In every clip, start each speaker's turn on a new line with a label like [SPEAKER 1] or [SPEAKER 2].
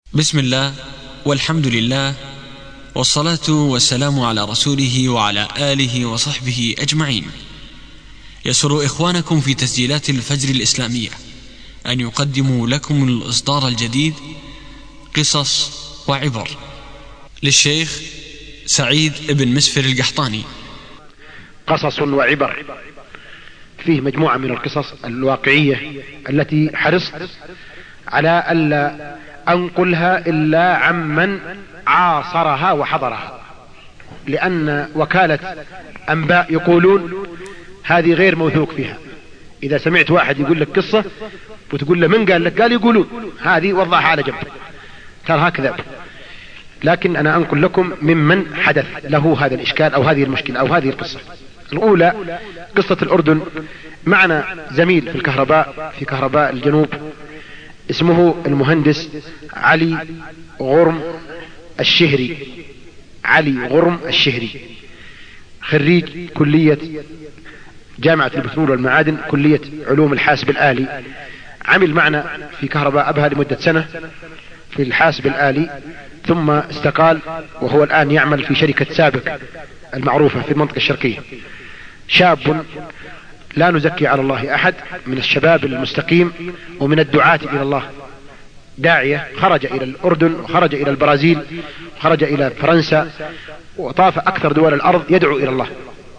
[SPEAKER 1] بسم الله والحمد لله والصلاة والسلام على رسوله وعلى آله وصحبه أجمعين. يسر إخوانكم في تسجيلات الفجر الإسلامية أن يقدموا لكم الإصدار الجديد قصص وعبر للشيخ سعيد بن مسفر القحطاني.
[SPEAKER 2] قصص وعبر فيه مجموعة من القصص الواقعية التي حرصت على ألا أنقلها إلا عمن عاصرها وحضرها، لأن وكالة أنباء يقولون هذه غير موثوق فيها. إذا سمعت واحد يقول لك قصة وتقول له من قال لك؟ قال يقولون، هذه وضعها على جنب، ترى هكذا. لكن أنا أنقل لكم ممن حدث له هذا الإشكال أو هذه المشكلة أو هذه القصة. الأولى قصة الأردن. معنا زميل في الكهرباء في كهرباء الجنوب اسمه المهندس علي غرم الشهري. علي غرم الشهري خريج كلية جامعة البترول والمعادن، كلية علوم الحاسب الآلي. عمل معنا في كهرباء أبها لمدة سنة في الحاسب الآلي، ثم استقال وهو الآن يعمل في شركة سابق المعروفة في المنطقة الشرقية. شاب لا نزكي على الله أحد، من الشباب المستقيم ومن الدعاة إلى الله، داعية خرج إلى الأردن وخرج إلى البرازيل وخرج إلى فرنسا وطاف أكثر دول الأرض يدعو إلى الله،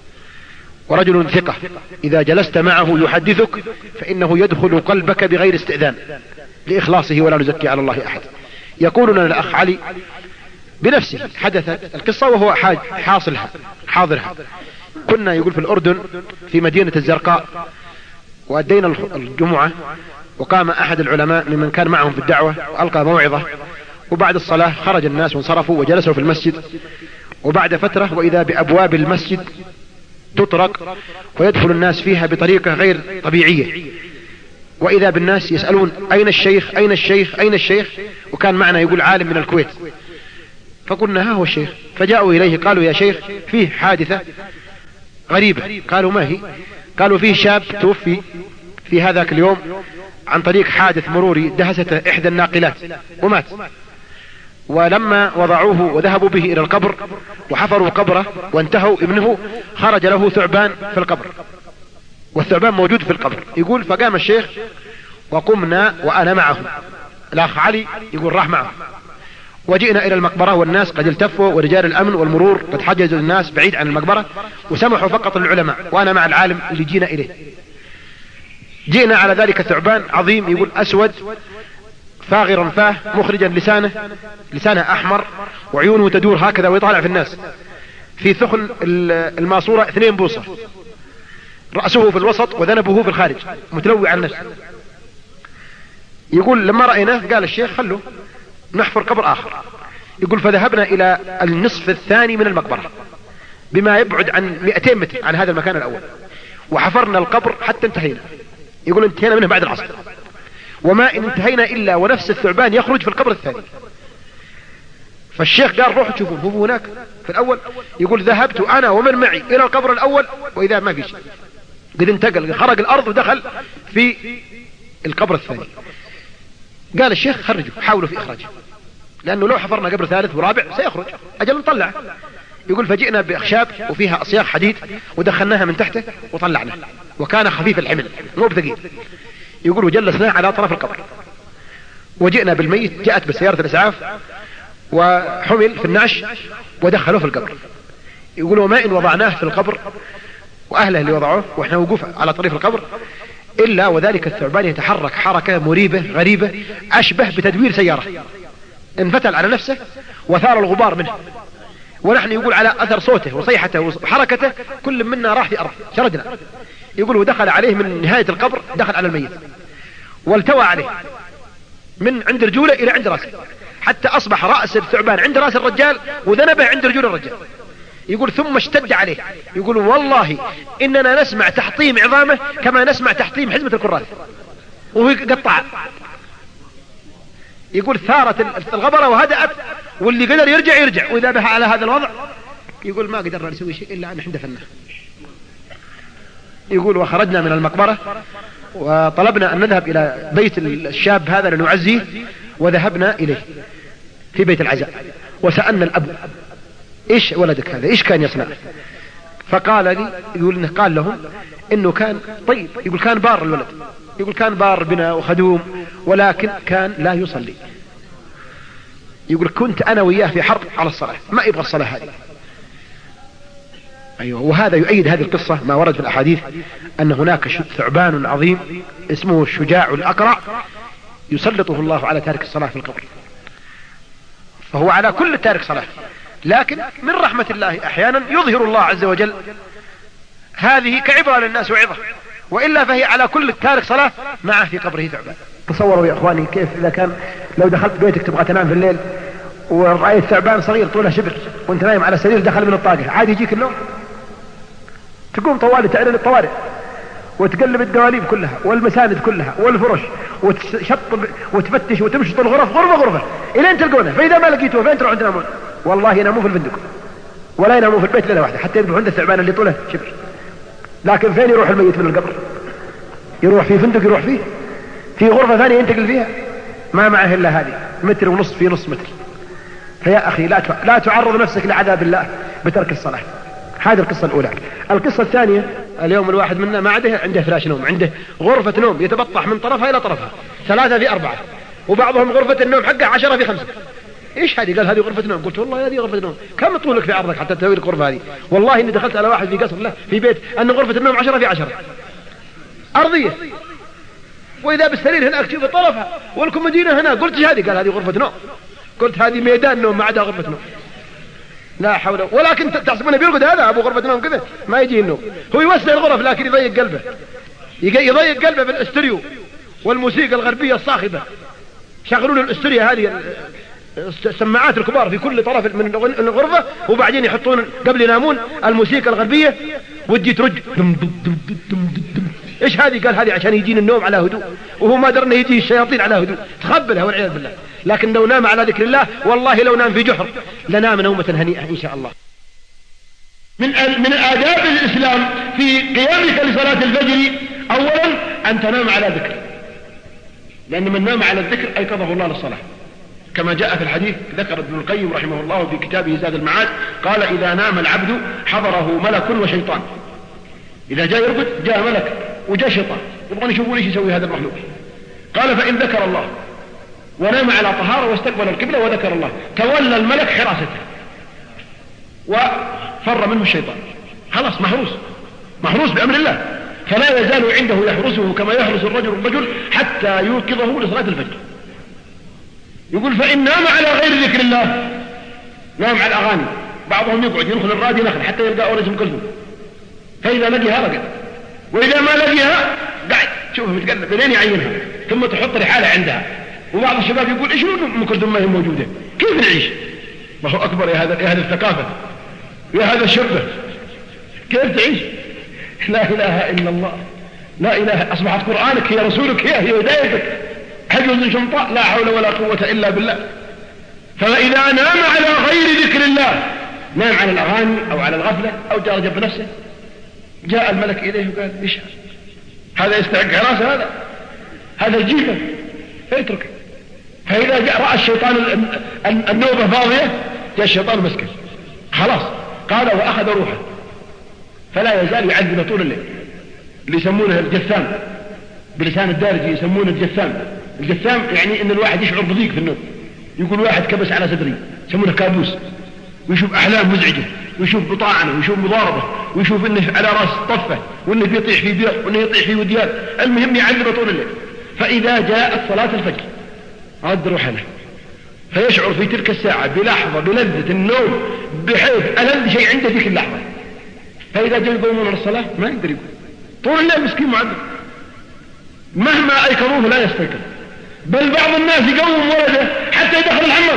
[SPEAKER 2] ورجل ثقة إذا جلست معه يحدثك فإنه يدخل قلبك بغير استئذان لإخلاصه، ولا نزكي على الله أحد. يقول لنا الأخ علي بنفسه حدثت القصة وهو حاضرها. كنا يقول في الأردن في مدينة الزرقاء، وأدينا الجمعة، وقام أحد العلماء ممن كان معهم في الدعوة وألقى موعظة، وبعد الصلاة خرج الناس وانصرفوا وجلسوا في المسجد. وبعد فترة وإذا بأبواب المسجد تطرق ويدخل الناس فيها بطريقة غير طبيعية، وإذا بالناس يسألون أين الشيخ أين الشيخ أين الشيخ، وكان معنا يقول عالم من الكويت. فقلنا ها هو الشيخ، فجاءوا إليه قالوا يا شيخ فيه حادثة غريبة. قالوا ما هي؟ قالوا فيه شاب توفي في هذاك اليوم عن طريق حادث مروري دهسته إحدى الناقلات ومات، ولما وضعوه وذهبوا به إلى القبر وحفروا قبره وانتهوا ابنه خرج له ثعبان في القبر، والثعبان موجود في القبر. يقول فقام الشيخ وقمنا وأنا معه، الأخ علي يقول راح معه، وجئنا إلى المقبرة والناس قد التفوا ورجال الأمن والمرور قد حجزوا الناس بعيد عن المقبرة وسمحوا فقط للعلماء، وأنا مع العالم اللي جينا إليه. جئنا على ذلك ثعبان عظيم يقول أسود فاغرا فاه مخرجا لسانه أحمر وعيونه تدور هكذا ويطالع في الناس، في ثخن الماسورة 2 بوصة، رأسه في الوسط وذنبه في الخارج متلوع النفس. يقول لما رأيناه قال الشيخ خلوا نحفر قبر آخر. يقول فذهبنا إلى النصف الثاني من المقبرة بما يبعد عن 200 متر عن هذا المكان الأول، وحفرنا القبر حتى انتهينا. يقول انتهينا منه بعد العصر، وما إن انتهينا إلا ونفس الثعبان يخرج في القبر الثاني. فالشيخ قال روحوا تشوفوا هو هناك في الأول. يقول ذهبت أنا ومن معي إلى القبر الأول وإذا ما في شيء، قد انتقل خرج الأرض ودخل في القبر الثاني. قال الشيخ خرجوا حاولوا في إخراجه، لأنه لو حفرنا قبر ثالث ورابع سيخرج أجل نطلع. يقول فجئنا بأخشاب وفيها أصياغ حديد ودخلناها من تحته وطلعنا، وكان خفيف الحمل مو بثقيل. يقول وجلسناه على طرف القبر، وجئنا بالميت، جاءت بسيارة الإسعاف وحمل في النعش ودخلوه في القبر. يقول وما إن وضعناه في القبر وأهله اللي وضعوه وإحنا وقوف على طريق القبر إلا وذلك الثعبان يتحرك حركة مريبة غريبة أشبه بتدوير سيارة، انفتل على نفسه وثار الغبار منه، ونحن يقول على أثر صوته وصيحته وحركته كل منا راح في أرض شردنا. يقول ودخل عليه من نهاية القبر، دخل على الميت والتوى عليه من عند رجوله إلى عند رأسه، حتى أصبح رأس الثعبان عند رأس الرجال وذنبه عند رجول الرجال. يقول ثم اشتد عليه، يقول والله إننا نسمع تحطيم عظامه كما نسمع تحطيم حزمة الكراث، وهو قطع. يقول ثارت الغبرة وهدأت، واللي قدر يرجع، وإذا بها على هذا الوضع يقول ما قدرنا نسوي شيء إلا أن نحن دفناه. يقول وخرجنا من المقبرة وطلبنا أن نذهب إلى بيت الشاب هذا لنعزيه، وذهبنا إليه. في بيت العزاء، وسألنا الأب إيش ولدك هذا إيش كان يصنع؟ فقال لي، يقول إنه قال لهم إنه كان طيب، يقول كان بار الولد، يقول كان بار بنا وخدوم، ولكن كان لا يصلي. يقول كنت أنا وياه في حرب على الصلاة، ما يبغى الصلاة هذه. أيوة. وهذا يؤيد هذه القصة ما ورد في الأحاديث أن هناك ثعبان عظيم اسمه الشجاع الأقرع يسلطه الله على تارك الصلاة في القبر، فهو على كل تارك صلاة، لكن من رحمة الله أحيانا يظهر الله عز وجل هذه كعبرة للناس وعظة، وإلا فهي على كل تارك صلاة معه في قبره ثعبان. تصوروا يا إخواني كيف إذا كان لو دخلت بيتك تبغى تنام في الليل ورأيت ثعبان صغير طوله شبر وانت نايم على السرير دخل من الطاقة، عادي يجيك النوم؟ تقوم طوالي تعلن الطوارئ وتقلب الدواليب كلها والمساند كلها والفرش وتشطب وتفتش وتمشط الغرف غرفة غرفة إلين تلقونه، فإذا ما لقيتوه فين تروحون تنامون؟ والله ينامون في الفندق ولا ينامون في البيت ليلة واحدة حتى يذبحوا عند الثعبان اللي طوله شبر. لكن فين يروح الميت من القبر؟ يروح في فندق، يروح فيه في غرفة ثانية ينتقل فيها، ما معه إلا هذه متر ونصف في نصف متر. فيا أخي لا تعرض نفسك لعذاب الله بترك الصلاة. هذه القصة الأولى. القصة الثانية، اليوم الواحد منا ما عنده فراش نوم، عنده غرفة نوم يتبطح من طرفها إلى طرفها 3 في 4، وبعضهم غرفة النوم حقه 10 في 5. إيش هذه؟ قال هذه غرفة نوم. قلت والله هذه غرفة نوم، كم طولك في عرضك حتى تسوي لك غرفة هذه؟ والله إني دخلت على واحد في قصر له في بيت أن غرفة النوم 10 في 10 أرضية، وإذا بالسرير هناك تشوف طرفها والكومودينة هنا. قلت هذه؟ قال هذه غرفة نوم. قلت هذه ميدان نوم ما عدا غرفة نوم. لا حول. ولكن تحسبونه بيرقد هذا أبو غرفة نوم كذا؟ ما يجي النوم، هو يوسع الغرف لكن يضيق قلبه، يضيق قلبه في الاستريو والموسيقى الغربية الصاخبة. شغلوا له الاستريو هذه السماعات الكبار في كل طرف من الغرفة، وبعدين يحطون قبل ينامون الموسيقى الغربية ودي ترج دم دم دم دم دم. ايش هذه؟ قال هذه عشان يجين النوم على هدوء، وهو ما درنا يجي الشياطين على هدوء تخبلها والعياذ بالله. لكن لو نام على ذكر الله والله لو نام في جحر لنام نومة هنيئة إن شاء الله. من آداب الإسلام في قيامك لصلاة الفجر أولا أن تنام على ذكر، لأن من نام على الذكر أيقظه الله للصلاة، كما جاء في الحديث ذكر ابن القيم رحمه الله في كتابه زاد المعاد، قال إذا نام العبد حضره ملك وشيطان. إذا جاء يرقد جاء ملك وجاء شيطان يبغون يشوفون ايش يسوي هذا المخلوق. قال فإن ذكر الله ونام على طهارة واستقبل القبلة وذكر الله تولى الملك حراسته وفر منه الشيطان، خلاص محروس بأمر الله، فلا يزال عنده يحرسه كما يحرس الرجل حتى يوقظه لصلاة الفجر. يقول فإن نام على غير ذكر الله، نام على الأغاني، بعضهم يقعد يدخل الراديو نخل حتى يلقى أورج أم كلثوم، فإذا لقيها رقد، وإذا ما لقيها قاعد شوفه متقلب لين يعينها ثم تحط رحالة عندها. وبعض الشباب يقول ايش ام كلثوم ما هي موجودة، كيف نعيش؟ ما هو أكبر يا هذا الثقافة يا هذا الشربة، كيف تعيش؟ لا إله إلا الله، لا إله، أصبحت قرآنك هي رسولك هي هدايتك، حجز شنطاء، لا حول ولا قوة إلا بالله. فإذا نام على غير ذكر الله، نام على الأغاني أو على الغفلة أو جرج بنفسه، جاء الملك إليه وقال إيش هذا يستحق حراسة، هذا جيفة فيترك. فإذا جاء رأى الشيطان النوبة فاضية جاء الشيطان مسكه خلاص، قال وأخذ روحه، فلا يزال يعذب طول الليل. اللي يسمونه الجثام بلسان الدارجي يسمونه الجثام يعني ان الواحد يشعر بضيق في النوم. يقول واحد كبس على صدري يسمونه كابوس، ويشوف أحلام مزعجة، ويشوف بطاعنة، ويشوف مضاربة، ويشوف انه على راس طفة، وانه بيطيح في بير، وانه يطيح في وديان، المهم يعذب طول الليل. فإذا جاءت صلاة الفجر رد روحه له، فيشعر في تلك الساعة بلحظة بلذة النوم بحيث ألذ شيء عنده ذيك اللحظة. فإذا جاء يقومون الصلاة ما يقدر يقوم طول الليل، مسكين معذب، مهما أيقظوه لا يستيقظ. بل بعض الناس يقوم ولده حتى يدخل الحمام،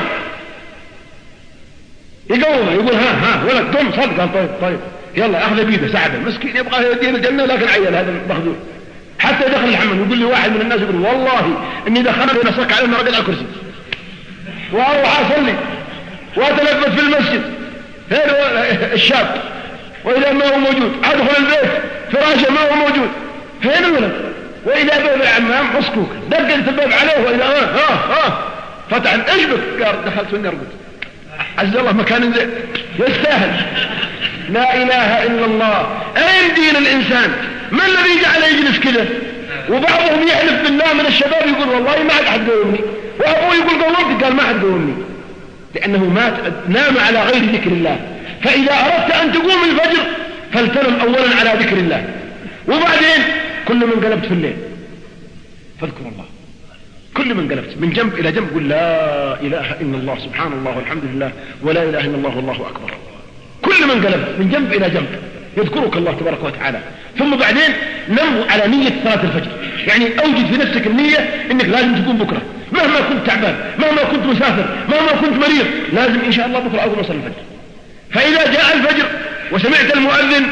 [SPEAKER 2] يقومه يقول ها ولد قم صل، قال طيب يلا أخذ بيده ساعده، مسكين يبغى يدين الجنة لكن عيل هذا المخذول حتى يدخل الحمام. يقول لي واحد من الناس يقول والله إني دخلت نصك على المرقد على الكرسي وأروح أصلي وأتلفت في المسجد، هذا الشاب، وإذا ما هو موجود أدخل البيت فراشه ما هو موجود، فين الولد؟ وإذا باب العمام مسكوك دقلت الباب عليه، وإذا فتح ايش بك؟ قال دخلت واني ارقد. عز الله مكان يستاهل. لا اله الا الله. اين دين الانسان؟ ما الذي جعله يجلس كذا؟ وبعضهم يحلف بالله من الشباب يقول والله ما حد قومني، وابوه يقول قومتك، قال ما حد قومني، لانه نام على غير ذكر الله. فاذا اردت ان تقوم الفجر فلتنم اولا على ذكر الله، وبعدين كل من قلبت في الليل فاذكر الله. كل من قلبت من جنب الى جنب قل لا اله الا الله سبحان الله والحمد لله ولا اله الا الله والله اكبر. كل من قلبت من جنب الى جنب يذكرك الله تبارك وتعالى. ثم بعدين نم على نية صلاة الفجر، يعني اوجد في نفسك النية انك لازم تكون بكرة مهما كنت تعبان، مهما كنت مسافر، مهما كنت مريض، لازم ان شاء الله بكرة اول ما اصلي الفجر. فاذا جاء الفجر وسمعت المؤذن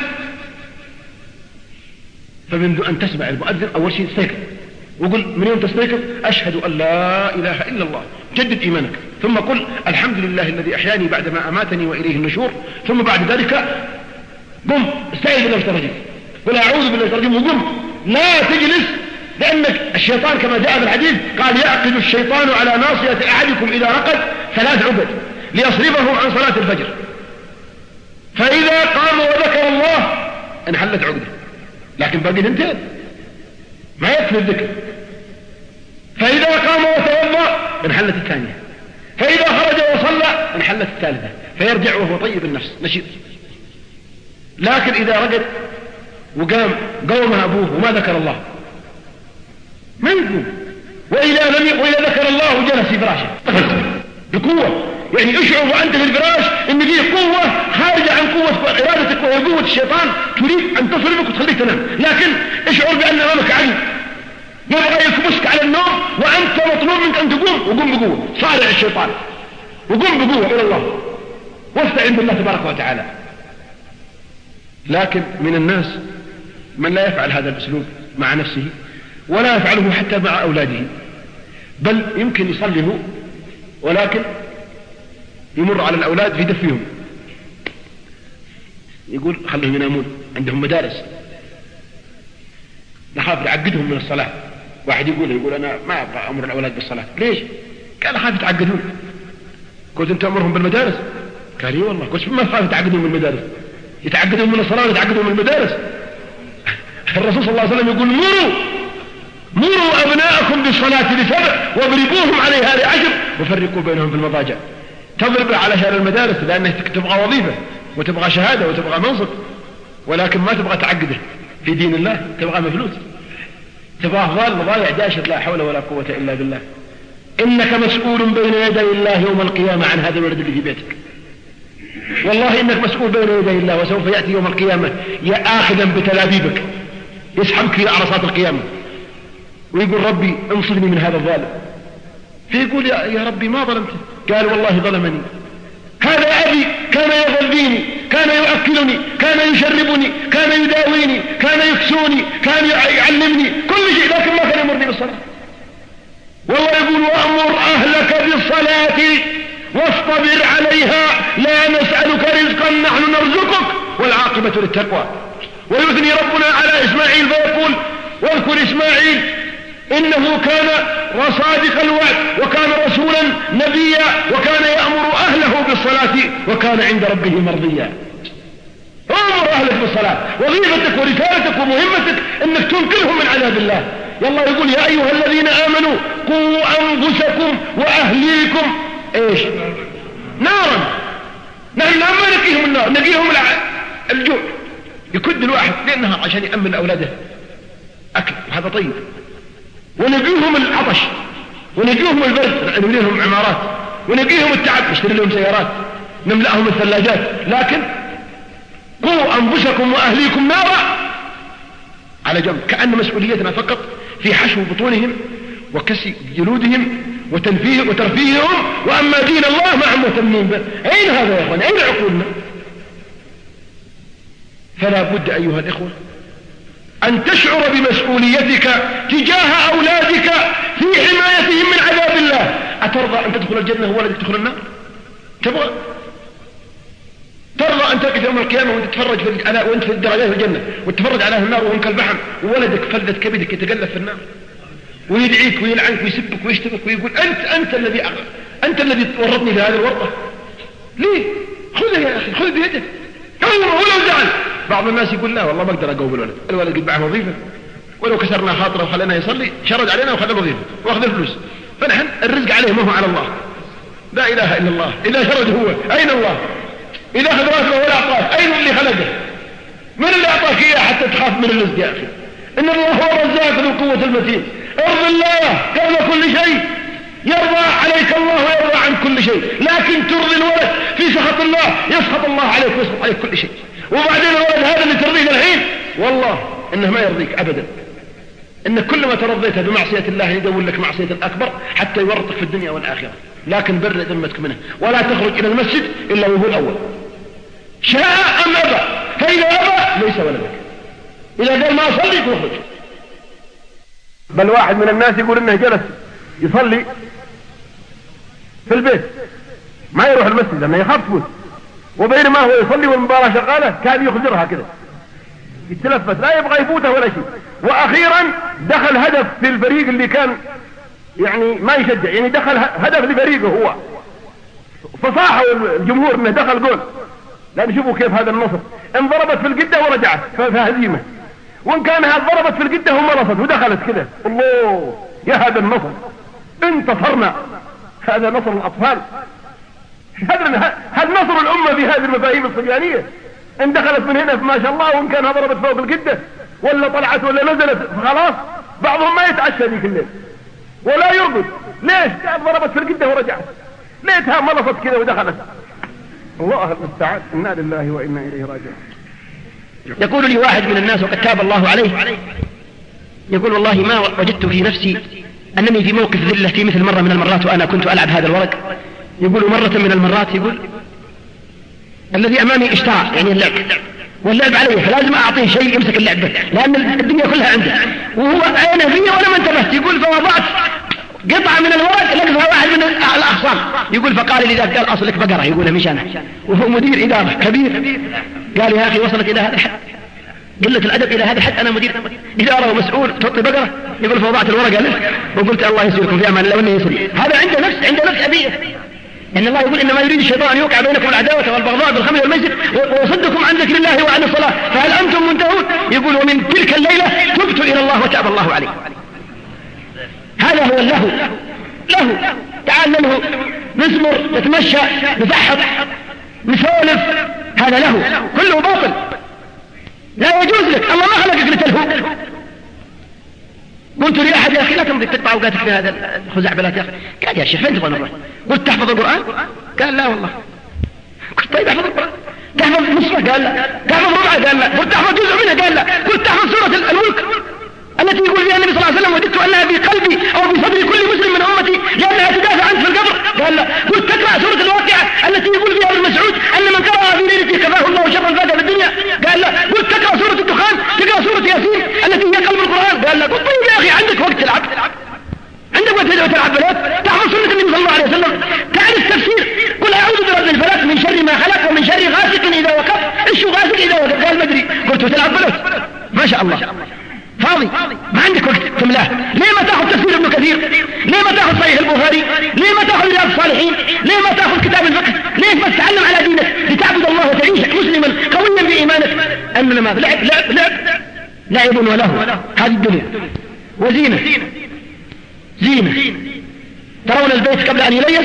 [SPEAKER 2] فمنذ ان تسمع المؤذن اول شيء استيقظ وقل من يوم تستيقظ اشهد ان لا اله الا الله، جدد ايمانك، ثم قل الحمد لله الذي احياني بعدما اماتني واليه النشور. ثم بعد ذلك قم استعيذ بالله من الرجيم، قل اعوذ بالله من الرجيم وقم. لا تجلس، لانك الشيطان كما جاء في الحديث قال يعقد الشيطان على ناصية احدكم اذا رقد 3 عقد ليصرفه عن صلاة الفجر، فاذا قام وذكر الله انحلت عقده، لكن باقي 2 ما يكفي الذكر. فاذا قام وتوضا انحلت 2، فاذا خرج وصلى انحلت 3، فيرجع وهو طيب النفس نشيط. لكن اذا رقد وقام قومها ابوه وما ذكر الله ما يقوم، واذا ذكر الله وجلس في فراشه بقوه، يعني اشعر وانت في الفراش ان فيه قوه خارجه عن قوه ارادتك وهي قوه الشيطان تريد ان تصرفك وتخليك تنام، لكن اشعر بان امامك عين يبغى يكبسك على النوم وانت مطلوب منك ان تقوم، وقم بقوه، صارع الشيطان وقم بقوه الى الله واستعن بالله تبارك وتعالى. لكن من الناس من لا يفعل هذا الاسلوب مع نفسه ولا يفعله حتى مع اولاده، بل يمكن يصلي هو ولكن يمر على الاولاد في دفهم، يقول خلهم ينامون، عندهم مدارس نخاف نعقدهم من الصلاة. واحد يقول انا ما ابغى امر الاولاد بالصلاة، ليش؟ قال خاف يتعقدون. قلت انت امرهم بالمدارس؟ قال اي والله. قلت ما خاف يتعقدون من المدارس؟ يتعقدون من الصلاة ويتعقدون من المدارس؟ الرسول صلى الله عليه وسلم يقول مروا ابناءكم بالصلاة ل7 واضربوهم عليها ل10 وفرقوا بينهم في المضاجع. تضرب على شهر المدارس لانك تبغى وظيفة وتبغى شهادة وتبغى منصب، ولكن ما تبغى تعقده في دين الله، تبغى مفلوس، تبغى ضال مضايع جاشر لا حول ولا قوة الا بالله. انك مسؤول بين يدي الله يوم القيامة عن هذا الولد اللي في بيتك، والله انك مسؤول بين يدي الله، وسوف يأتي يوم القيامة آخذا بتلابيبك يسحبك في عرصات القيامة ويقول ربي انصرني من هذا الظالم، فيقول يا ربي ما ظلمته، قال والله ظلمني، هذا أبي كان يغذيني، كان يؤكلني، كان يشربني، كان يداويني، كان يكسوني، كان يعلمني كل شيء، لكن ما كان يمرني بالصلاة. والله يقول وأمر أهلك بالصلاة واصطبر عليها لا نسألك رزقا نحن نرزقك والعاقبة للتقوى. ويثني ربنا على إسماعيل فيقول واذكر إسماعيل إنه كان صادق الوعد وكان رسولا نبيا وكان يأمر أهله بالصلاة وكان عند ربه مرضيا. أمر أهلك بالصلاة، وظيفتك ورسالتك ومهمتك أنك تنقذهم من عذاب الله. يلا يقول يا أيها الذين آمنوا قوا أنفسكم وأهليكم إيش؟ نارا. نحن ما نقيهم النار، نقيهم الجوع، يكد الواحد لأنها عشان يأمن أولاده أكل وهذا طيب، ونقيهم العطش، ونقيهم البرد، نبني لهم عمارات، ونقيهم التعب، نشتري لهم سيارات، نملأهم الثلاجات. لكن قوا أنفسكم وأهليكم نارا على جنب، كأن مسؤوليتنا فقط في حشو بطونهم وكسي جلودهم وترفيههم، وأما دين الله ما هم مهتمين به. أين هذا يا أخوان؟ أين عقولنا؟ فلا بد أيها الإخوة أن تشعر بمسؤوليتك تجاه أولادك في حمايتهم من عذاب الله. أترضى أن تدخل الجنة وولدك تدخل النار؟ تبغى؟ ترضى أن تقف يوم القيامة وأنت تتفرج وأنت في الدرجات في الجنة وتتفرج على النار وهم كالبحر وولدك فلذة كبدك يتقلب في النار؟ ويدعيك ويلعنك ويسبك ويشتمك ويقول أنت الذي ورطني في هذه الورطة. ليه؟ خذها يا أخي، خذ بيدك ولو زعل. بعض الناس يقول لا والله ما أقدر أقوم الولد قد معه وظيفة، ولو كسرنا خاطره وخلينا يصلي شرد علينا وخذ الوظيفة واخذ الفلوس، فنحن الرزق عليه ما هو على الله. لا إله إلا الله. إذا شرد هو أين الله؟ إذا أخذ راسه ولا أعطاك أين اللي خلقه؟ من اللي أعطاك إياه حتى تخاف من الرزق يا أخي؟ إن الله هو الرزاق ذو القوة المتين. ارض الله قبل كل شيء، يرضى عليك الله ويرضى عن كل شيء، لكن ترضي الولد في سخط الله يسخط الله عليك ويسخط عليك كل شيء. وبعدين الولد هذا اللي ترضيه الحين والله إنه ما يرضيك أبدا، إنك كل ما ترضيته بمعصية الله يدور لك معصية الأكبر حتى يورطك في الدنيا والآخرة. لكن بر ذمتك منه، ولا تخرج إلى المسجد إلا وهو الأول، شاء أم أبى، فإذا أبى ليس ولدك، إذا قال ما أصلي تخرج. بل واحد من الناس يقول إنه جلس يصلي في البيت ما يروح المسجد لأنه يخاف تفوت، وبينما هو يصلي والمباراة شغالة كان يخزرها كده يتلفت لا يبغى يفوته ولا شيء. وأخيرا دخل هدف في الفريق اللي كان يعني ما يشجع، يعني دخل هدف لفريقه هو، فصاحوا الجمهور انه دخل جول. لأن شوفوا كيف هذا النصر انضربت في القدة ورجعت فهزيمة، وان كانها ضربت في القدة ومرصت ودخلت كده. الله يا هذا النصر انتصرنا، هذا نصر الأطفال. هل نصر الأمة بهذه المفاهيم الصبيانية؟ ان دخلت من هنا ما شاء الله، وان كانها ضربت فوق القدة ولا طلعت ولا نزلت خلاص. بعضهم ما يتعشى ذيك الليل ولا يرقد. ليش؟ ضربت في القدة ورجعت، ليتها ملصت كده ودخلت. الله المستعان، إنا لله وإنا إليه راجعون. يقول لي واحد من الناس وقد تاب الله عليه، يقول والله ما وجدت في نفسي أنني في موقف ذلة في مثل مرة من المرات وأنا كنت ألعب هذا الورق. يقول مرة من المرات يقول الذي أمامي اشترى يعني اللعب واللعب عليه، فلازم أعطيه شيء يمسك اللعب به لأن الدنيا كلها عنده، وهو عينه فيه ولا ما انتبهت. يقول فوضعت قطعة من الورق لقفها واحد من الأخصام. يقول فقال لي ذاك قال أصلك بقرة، يقول مش أنا، وهو مدير إدارة كبير. قال يا أخي وصلت إلى هذا الحد، قلة الأدب إلى هذا الحد، أنا مدير إدارة ومسؤول تعطي بقرة. يقول فوضعت الورقة له وقلت الله يسيركم في أمان الله وإنه يسري. هذا عنده نفس أبيه، إن الله يقول إنما يريد الشيطان أن يوقع بينكم العداوة والبغضاء بالخمر والميسر ويصدكم عن ذكر الله وعن الصلاة فهل أنتم منتهون؟ يقول ومن تلك الليلة تبت إلى الله وتاب الله عليه. هذا هو اللهو، تعال له نزمر نتمشى نفحط نسولف، هذا لهو كله باطل لا يجوز لك، الله ما خلقك لتلهو. قلت لي أحد يا أخي لا تمضي تقطع أوقاتك في هذا الخزعبلات يا أخي. قال يا شيخ فين تبغى نروح؟ قلت تحفظ القرآن؟ قال لا والله. قلت طيب احفظ القرآن. تحفظ نصفه؟ قال لا. تحفظ ربعه؟ قال لا. قلت تحفظ جزء منها؟ قال لا. قلت تحفظ سورة الملك التي يقول فيها النبي صلى الله عليه وسلم وددت أنها في قلبي أو في صدر كل مسلم من أمتي لأنها تدافع عنك في القبر؟ قال لا. قلت تقرأ سورة الواقعة التي يقول فيها ابن مسعود أن من قرأها في ليلته كفاه الله شر الفاتحة في الدنيا؟ قال لا. قلت تقرأ سورة الدخان، تقرأ سورة ياسين التي هي قلب القرآن؟ قال لا. قلت طيب يا أخي عندك وقت تلعب، عندك وقت تلعب بلاد، تحفظ سنة النبي صلى الله عليه وسلم، تعرف تفسير قل أعوذ برب الفلق من شر ما خلق ومن شر غاسق إذا وقب. إيش غاسق إذا وقب؟ قال ما أدري. قلت تلعب بلاد ما شاء الله فاضي ما عندك وقت تملاه. ليه ما تاخذ تفسير ابن كثير؟ ليه ما تاخذ صحيح البخاري؟ ليه ما تاخذ رياض الصالحين؟ ليه ما تاخذ كتاب الفقه؟ ليه ما تتعلم على دينك لتعبد الله وتعيش مسلما قويا بإيمانك؟ أننا ما لعب ولهو، هذه الدنيا وزينة زينة. ترون البيت قبل أن يليس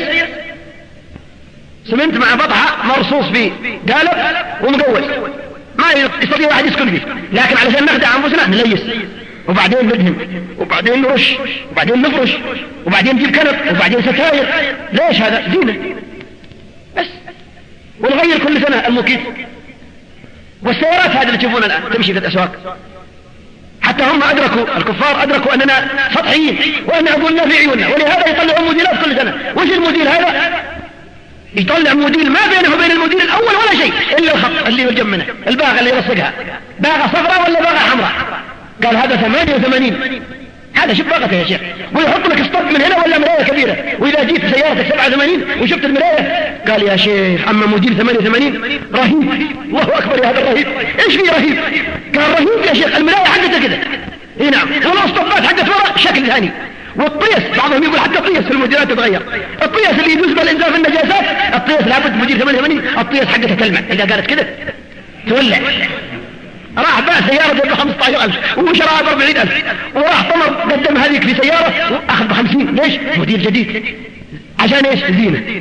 [SPEAKER 2] سمنت مع بطحة مرصوص فيه قالب ومقوس ما يستطيع واحد يسكن فيه، لكن علشان نخدع أنفسنا نليس وبعدين ندهن وبعدين نرش وبعدين نفرش وبعدين نجيب كنب وبعدين ستاير. ليش؟ هذا زينة بس. ونغير كل سنة الموكيت والسيارات هذه اللي تشوفونها الآن تمشي في الأسواق. حتى هم أدركوا، الكفار أدركوا أننا سطحيين وأن عقولنا في عيوننا، ولهذا يطلعون موديلات كل سنة. وش الموديل هذا؟ يطلع موديل ما بينه وبين الموديل الأول ولا شيء إلا الخط اللي يلجم منه، الباغة اللي يرصقها، باغة صفراء ولا باغة حمراء. قال هذا 88. هذا شوف باغته يا شيخ، ويحط لك اسطب من هنا ولا مراية كبيرة، وإذا جيت سيارتك 87 وشفت المراية قال يا شيخ أما موديل 88 رهيب. الله أكبر يا هذا الرهيب. إيش فيه رهيب؟ قال رهيب يا شيخ المراية حقته كده. اي نعم، والاسطبات حقت ورا شكل ثاني، والطيس بعضهم يقول حتى الطيس في المديرات تتغير. الطيس اللي يدوس بالإنسان في النجاسات الطيس لابد مدير 88 الطيس حقتها تلمع إذا قالت كده تولع. راح باع سيارة ب 15,000 وشراها ب 40,000 وراح طمر قدم هذيك في سيارة وأخذ ب 50. ليش؟ مدير جديد عشان ايش؟ زينة.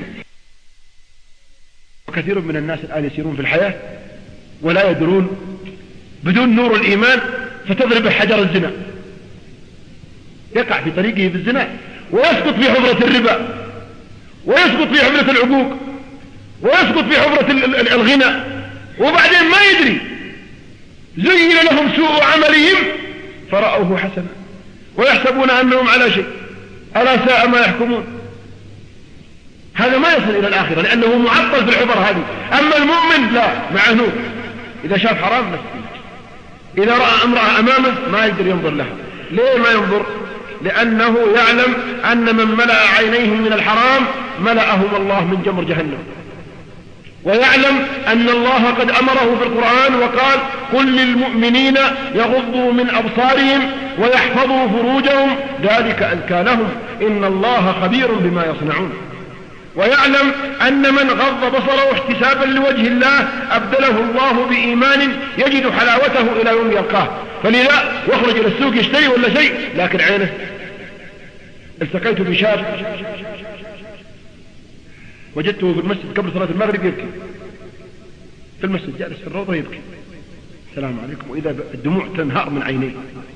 [SPEAKER 2] وكثير من الناس الآن يسيرون في الحياة ولا يدرون بدون نور الإيمان فتضرب حجر الزنا، يقع في طريقه بالزنا ويسقط في حفرة الربا ويسقط في حفرة العقوق ويسقط في حفرة الغنى، وبعدين ما يدري زين لهم سوء عملهم فرأوه حسنا ويحسبون أنهم على شيء. ألا ساء ما يحكمون. هذا ما يصل إلى الآخرة لأنه معطل في الحفر هذه. أما المؤمن لا، مع نور، إذا شاف حرام نفسه، إذا رأى امرأة أمامه ما يقدر ينظر لها. ليه ما ينظر؟ لأنه يعلم أن من ملأ عينيهم من الحرام ملأهم الله من جمر جهنم، ويعلم أن الله قد أمره في القرآن وقال قل للمؤمنين يغضوا من أبصارهم ويحفظوا فروجهم ذلك أزكى لهم إن الله خبير بما يصنعون. ويعلم أن من غض بصره احتسابا لوجه الله أبدله الله بإيمان يجد حلاوته إلى يوم يلقاه. فلذا يخرج إلى السوق يشتري ولا شيء لكن عينه. التقيت بشاب وجدته في المسجد قبل صلاة المغرب يبكي في المسجد، جالس في الروضة يبكي السلام عليكم، وإذا الدموع تنهار من عينيه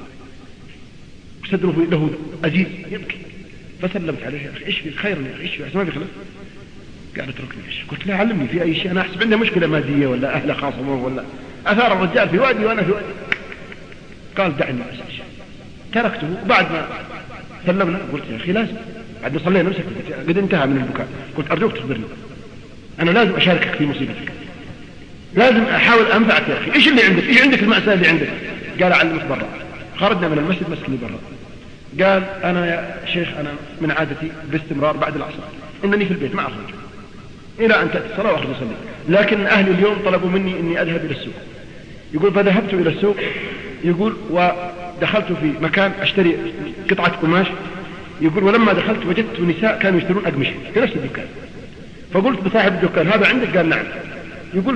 [SPEAKER 2] وصدره له أزيز يبكي. فسلمت عليه يا أخي إيش في خير يا أخي إيش في أحسن ما في خلاص؟ قال اتركني إيش؟ قلت لا علمني في أي شيء، أنا أحسب عنده مشكلة مادية ولا أهله خاصموه ولا أثار الرجال في وادي وأنا في وادي. قال دعني أسأل. تركته وبعد ما سلمنا قلت يا أخي لازم بعد ما صلينا نمسك قد انتهى من البكاء قلت أرجوك تخبرني، أنا لازم أشاركك في مصيبتك، لازم أحاول أنفعك يا أخي. إيش اللي عندك؟ إيش عندك المأساة اللي عندك؟ قال أعلمك برا. خرجنا من المسجد مسكني برا. قال أنا يا شيخ أنا من عادتي باستمرار بعد العصر إنني في البيت ما أخرج إلى أن تأتي الصلاة وأخرج أصلي، لكن أهلي اليوم طلبوا مني إني أذهب إلى السوق. يقول فذهبت إلى السوق، يقول ودخلت في مكان أشتري قطعة قماش. يقول ولما دخلت وجدت نساء كانوا يشترون أقمشة في نفس الدكان، فقلت بصاحب الدكان هذا عندك؟ قال نعم. يقول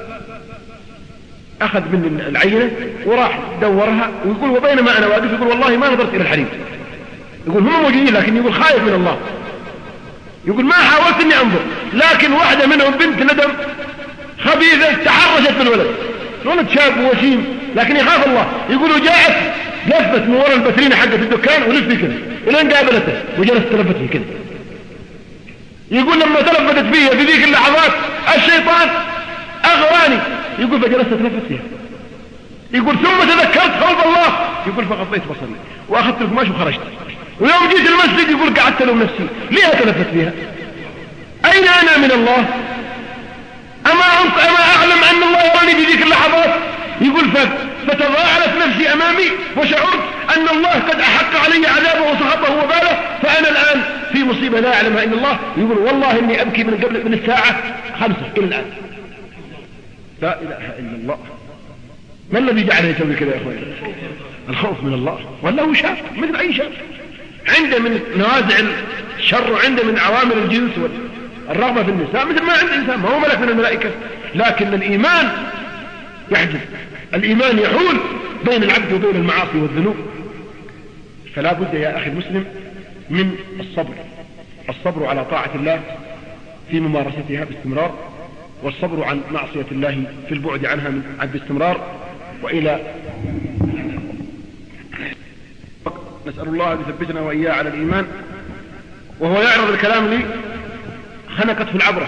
[SPEAKER 2] فأخذ مني العينة وراح دورها، ويقول وبينما أنا واقف يقول والله ما نظرت إلى الحريم. يقول هم موجودين لكن يقول خايف من الله. يقول ما حاولت إني أنظر، لكن واحدة منهم بنت ندم خبيثة تحرشت بالولد، الولد شاب وسيم لكن يخاف الله. يقول وجاءت لفت من وراء البترينة حقت الدكان ولف كذا إلين قابلته وجلست تلفت في كذا. يقول لما تلفتت فيها في ذيك اللحظات الشيطان أغراني. يقول فجلست تلفت فيها. يقول ثم تذكرت خوف الله. يقول فغطيت بصري وأخذت القماش وخرجت. ويوم جيت المسجد يقول قعدت لهم نفسي ليه تلفت فيها؟ أين أنا من الله؟ أما أعلم أن الله يراني في ذيك اللحظات؟ يقول فتضاعلت نفسي أمامي وشعرت أن الله قد أحق علي عذابه وسخطه وباله، فأنا الآن في مصيبة لا يعلمها إلا الله. يقول والله إني أبكي من الساعة 5 إلى الآن. لا إله إلا الله. ما الذي جعله يسوي كذا يا أخواني؟ الخوف من الله. ولا هو شاب مثل أي شاب عنده من نوازع الشر وعنده من عوامل الجنس والرغبة في النساء مثل ما عند الإنسان، ما هو ملك من الملائكة. لكن الإيمان يحجز، الإيمان يحول بين العبد وبين المعاصي والذنوب. فلا بد يا أخي المسلم من الصبر على طاعة الله في ممارستها باستمرار، والصبر عن معصية الله في البعد عنها باستمرار. وإلى نسأل الله أن يثبتنا وإياه على الإيمان. وهو يعرض الكلام لي خنقت في العبرة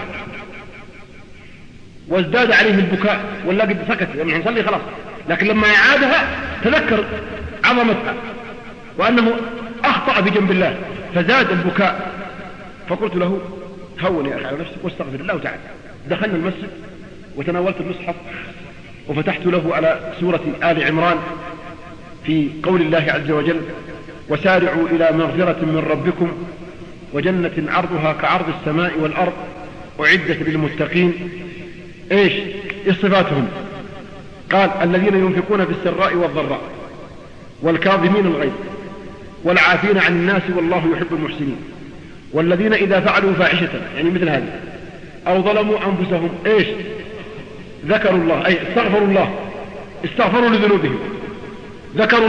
[SPEAKER 2] وازداد عليه البكاء ولا قد سكت لما نصلي خلاص، لكن لما يعادها تذكر عظمتها وأنه أخطأ بجنب الله فزاد البكاء. فقلت له هون يا أخي على نفسك واستغفر الله تعالى. دخلنا المسجد وتناولت المصحف وفتحت له على سورة آل عمران في قول الله عز وجل وسارعوا إلى مغفرة من ربكم وجنة عرضها كعرض السماء والأرض أعدت للمتقين. إيش صفاتهم؟ قال الذين ينفقون في السراء والضراء والكاظمين الغيظ والعافين عن الناس والله يحب المحسنين. والذين إذا فعلوا فاحشة يعني مثل هذه أو ظلموا أنفسهم إيش ذكروا الله أي استغفروا الله استغفروا لذنوبهم ذكروا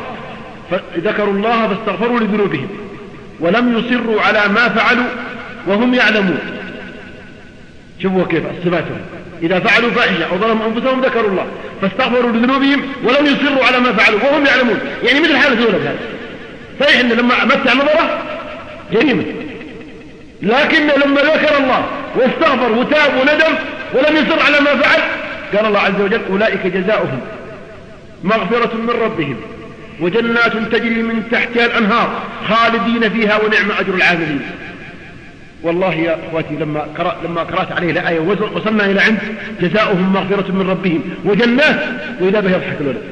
[SPEAKER 2] الله فاستغفروا لذنوبهم ولم يصروا على ما فعلوا وهم يعلمون. شوفوا كيف صفاتهم إذا فعلوا فاحشة أو ظلموا أنفسهم ذكروا الله فاستغفروا لذنوبهم ولم يصروا على ما فعلوا وهم يعلمون. يعني مثل حالة الولد هذا صحيح إن لما متع نظره جريمة لكن لما ذكر الله واستغفر وتاب وندم ولم يصر على ما فعل قال الله عز وجل أولئك جزاؤهم مغفرة من ربهم وجنات تجري من تحتها الأنهار خالدين فيها ونعم أجر العاملين. والله يا أخواتي لما قرأت عليه الآية وصلنا إلى عند جزاؤهم مغفرة من ربهم وجنات وإذا به يضحك الولد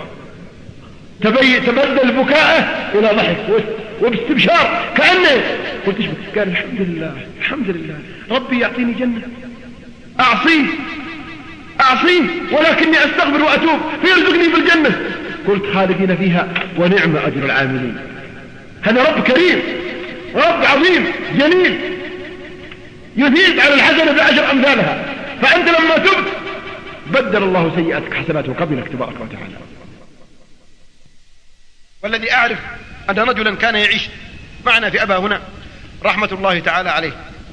[SPEAKER 2] تبدل بكاءه إلى ضحك وباستبشار كأنه قلت ايش بك؟ قال الحمد لله ربي يعطيني جنة أعصيه ولكني أستغفر وأتوب فيرزقني بالجنة. قلت خالدين فيها ونعم أجر العاملين. هذا رب كريم رب عظيم جليل يزيد على الحسنة ب10 أمثالها. فأنت لما تبت بدل الله سيئاتك حسنات وقبلك تبارك وتعالى. والذي أعرف أن رجلا كان يعيش معنا في أبا هنا رحمة الله تعالى عليه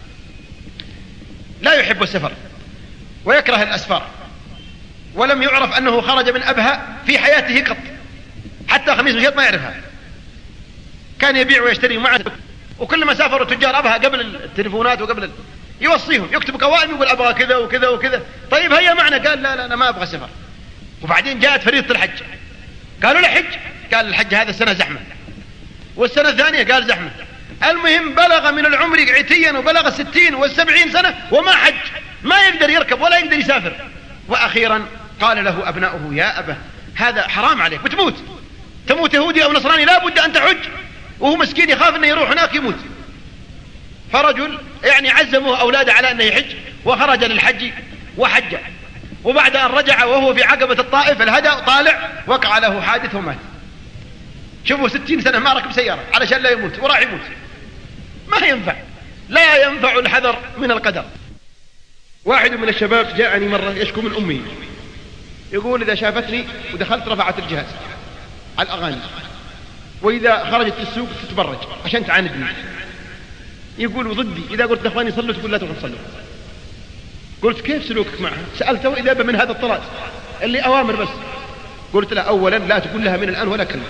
[SPEAKER 2] لا يحب السفر ويكره الأسفار ولم يعرف أنه خرج من أبها في حياته قط حتى خميس وشيط ما يعرفها. كان يبيع ويشتري معه وكل ما سافروا تجار أبها قبل التليفونات وقبل يوصيهم يكتب قوائم يقول أبغى كذا وكذا وكذا. طيب هيا معنا قال لا أنا ما أبغى سفر. وبعدين جاءت فريضة الحج قالوا له حج قال الحج هذا السنة زحمة والسنة الثانية قال زحمة. المهم بلغ من العمر عتيا وبلغ 60 و70 سنة وما حج ما يقدر يركب ولا يقدر يسافر. وأخيرا قال له أبناؤه يا أبا هذا حرام عليك بتموت تموت يهودي أو نصراني لا بد أن تحج وهو مسكين يخاف أنه يروح هناك يموت. فرجل يعني عزمه أولاده على أنه يحج وخرج للحج وحج. وبعد أن رجع وهو في عقبة الطائف الهدى طالع وقع له حادث ومات. شوفوا 60 سنة ما ركب سيارة علشان لا يموت وراح يموت. ما ينفع لا ينفع الحذر من القدر. واحد من الشباب جاءني مرة يشكو من أمه يقول إذا شافتني ودخلت رفعت الجهاز على الأغاني وإذا خرجت في السوق تتبرج عشان تعاندني. يقول وضدي إذا قلت لأخواني صلوا تقول لا تروح تصلوا. قلت كيف سلوكك معها؟ سألته إذا من هذا الطراز اللي أوامر بس. قلت له أولا لا تقول لها من الآن ولا كلمة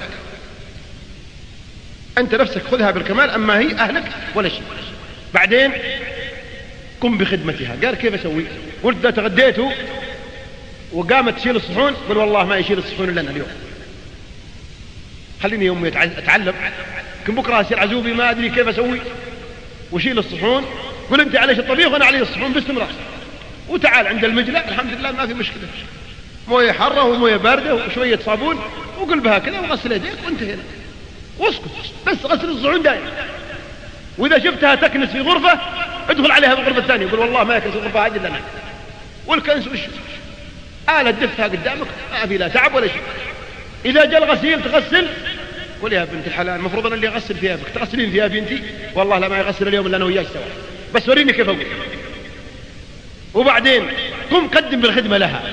[SPEAKER 2] أنت نفسك خذها بالكمال أما هي أهلك ولا شيء. بعدين قم بخدمتها. قال كيف أسوي؟ قلت إذا تغديته وقامت تشيل الصحون قل والله ما يشيل الصحون إلا أنا اليوم خليني يومي أتعلم كم بكرة أصير عزوبي ما أدري كيف أسوي وشيل الصحون. قل أنت عليش الطبيخ وأنا علي الصحون باستمرار وتعال عند المجلة الحمد لله ما في مشكلة موية حرة وموية باردة وشوية صابون وقل بها كذا وغسل يديك وانتهينا واسكت بس غسل الصحون دائما. وإذا شفتها تكنس في غرفة ادخل عليها في الغرفة الثانية وقل والله ما يكنس الغرفة هذه إلا أنا والكنس وش آلة دفها قدامك ما في لا تعب ولا شيء. إذا جاء الغسيل تغسل قل يا بنت الحلال المفروض أنا اللي أغسل ثيابك تغسلين ثيابي أنت والله لا ما يغسل اليوم إلا أنا وياك سوا بس وريني كيف أقول. وبعدين قم قدم بالخدمة لها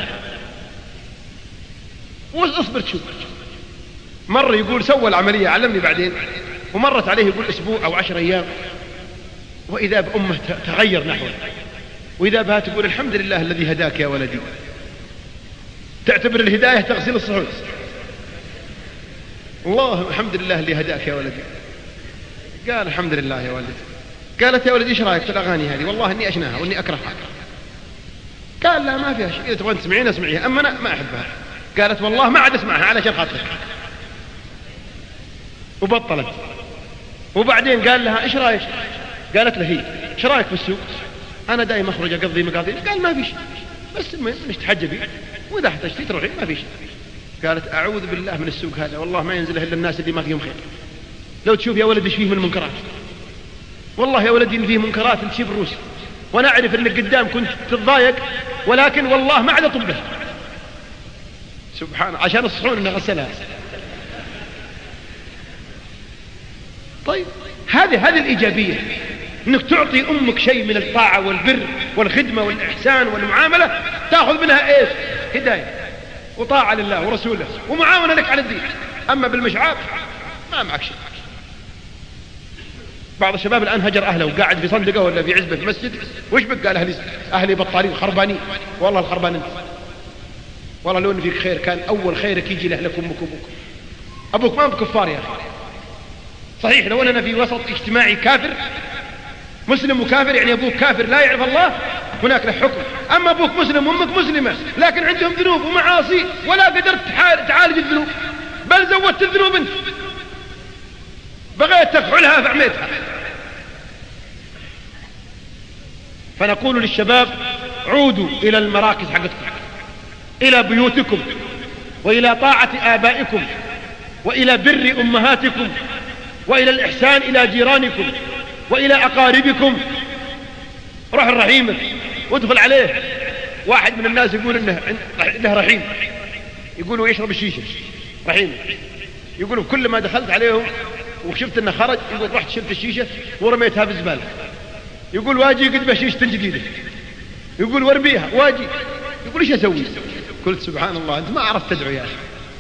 [SPEAKER 2] واصبر تشوف. مرة يقول سوى العملية علمني بعدين ومرت عليه يقول أسبوع أو 10 أيام وإذا بأمه تغير نحوه وإذا بها تقول الحمد لله الذي هداك يا ولدي. تعتبر الهداية تغسيل الصحون. الله الحمد لله اللي هداك يا ولدي. قال الحمد لله يا ولدي. قالت يا ولدي ايش رايك في الأغاني هذه؟ والله إني أشناها وإني أكرهها. قال لا ما فيها شيء إذا تبغى تسمعينها اسمعيها أما أنا ما أحبها. قالت والله ما عاد أسمعها علشان خاطرك وبطلت. وبعدين قال لها ايش رايك؟ قالت له هي ايش رايك في السوق؟ أنا دائما أخرج أقضي مقاضي. قال ما في شيء بس مش تحجبي وإذا احتجتي تروحي ما في شيء. قالت أعوذ بالله من السوق هذا والله ما ينزله إلا الناس اللي ما فيهم خير. لو تشوف يا ولد ايش فيه من المنكرات والله يا ولدي إن فيه منكرات انت تشيب روس وأنا أعرف إنك قدام كنت تتضايق ولكن والله ما عاد أطبه سبحان عشان الصحون إنه غسلها. طيب هذه الإيجابية، انك تعطي امك شيء من الطاعة والبر والخدمة والإحسان والمعاملة، تأخذ منها ايش؟ هداية وطاعة لله ورسوله ومعاونة لك على الدين. اما بالمشعاب ما معك شيء. بعض الشباب الآن هجر أهله وقاعد في صندقة ولا في عزبة في مسجد، وش بك؟ قال أهلي بطالين خربانين. والله الخربان انت، والله لو ان فيك خير كان أول خيرك يجي لأهلك أمك وأبوك. أبوك ما بكفار يا أخي. صحيح لو أننا في وسط اجتماعي كافر، مسلم وكافر، يعني أبوك كافر لا يعرف الله، هناك له حكم. أما أبوك مسلم وأمك مسلمة لكن عندهم ذنوب ومعاصي ولا قدرت تعالج الذنوب، بل زودت الذنوب أنت، بغيت تفعلها فعميتها. فنقول للشباب عودوا إلى المراكز حقتكم، إلى بيوتكم، وإلى طاعة آبائكم، وإلى بر أمهاتكم، وإلى الإحسان إلى جيرانكم، وإلى أقاربكم. روح الرحيمك وادخل عليه. واحد من الناس يقول إنه رحيم، يقولوا يشرب الشيشة رحيم، يقولوا كل ما دخلت عليهم وشفت انه خرج، يقول رحت شلت الشيشة ورميتها في الزبالة. يقول واجي قد بشيشة جديدة، يقول وارميها واجي. يقول ايش اسوي؟ قلت سبحان الله، انت ما عرفت تدعو يا اخي.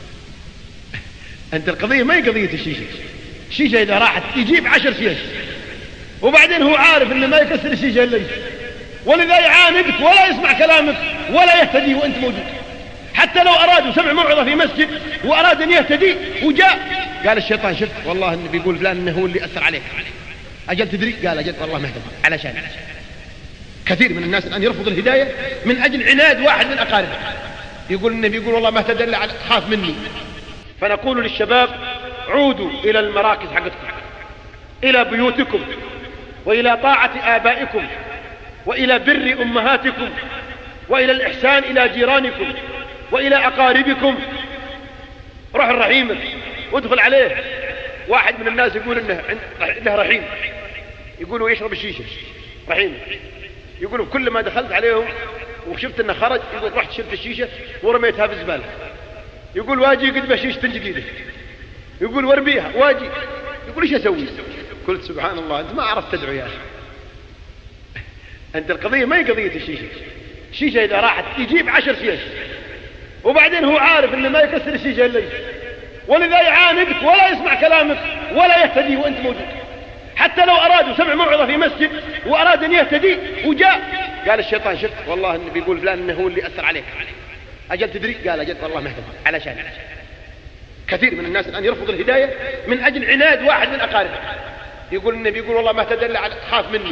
[SPEAKER 2] انت القضية ما هي قضية الشيشة. الشيشة اذا راحت يجيب 10 شيش، وبعدين هو عارف انه ما يكسر الشيشة الا انت، ولذا يعاندك ولا يسمع كلامك ولا يهتدي وانت موجود. حتى لو ارادوا سمع موعظة في مسجد واراد ان يهتدي وجاء قال الشيطان شفت والله انه بيقول فلان انه هو اللي اثر عليك، اجل تدري؟ قال اجل والله ما اهتدى. علشان كثير من الناس الان يرفض الهداية من اجل عناد واحد من اقاربه، يقول النبي يقول والله ما اهتدى الا خاف مني. فنقول للشباب عودوا الى المراكز حقتكم، الى بيوتكم، والى طاعة آبائكم، والى بر امهاتكم، والى الاحسان الى جيرانكم، والى اقاربكم. روح الرحيمك وادخل عليه. واحد من الناس يقول انه رحيم، يقولوا يشرب الشيشة رحيم، يقولوا كل ما دخلت عليهم وشفت انه خرج، يقول رحت شلت الشيشة ورميتها في الزبالة. يقول واجي قد بشيشة جديدة، يقول وارميها واجي. يقول ايش اسوي؟ قلت سبحان الله، انت ما عرفت تدعو يا اخي. انت القضية ما هي قضية الشيشة. الشيشة اذا راحت يجيب 10 شيش، وبعدين هو عارف انه ما يكسر الشيشة الا انت، ولذا يعاندك ولا يسمع كلامك ولا يهتدي وانت موجود. حتى لو ارادوا سمع موعظة في مسجد واراد ان يهتدي وجاء قال الشيطان شفت والله انه بيقول فلان انه هو اللي اثر عليك، اجل تدري؟ قال اجل والله ما اهتدى. علشان كثير من الناس الان يرفض الهداية من اجل عناد واحد من اقاربه، يقول النبي يقول والله ما اهتدى الا خاف مني.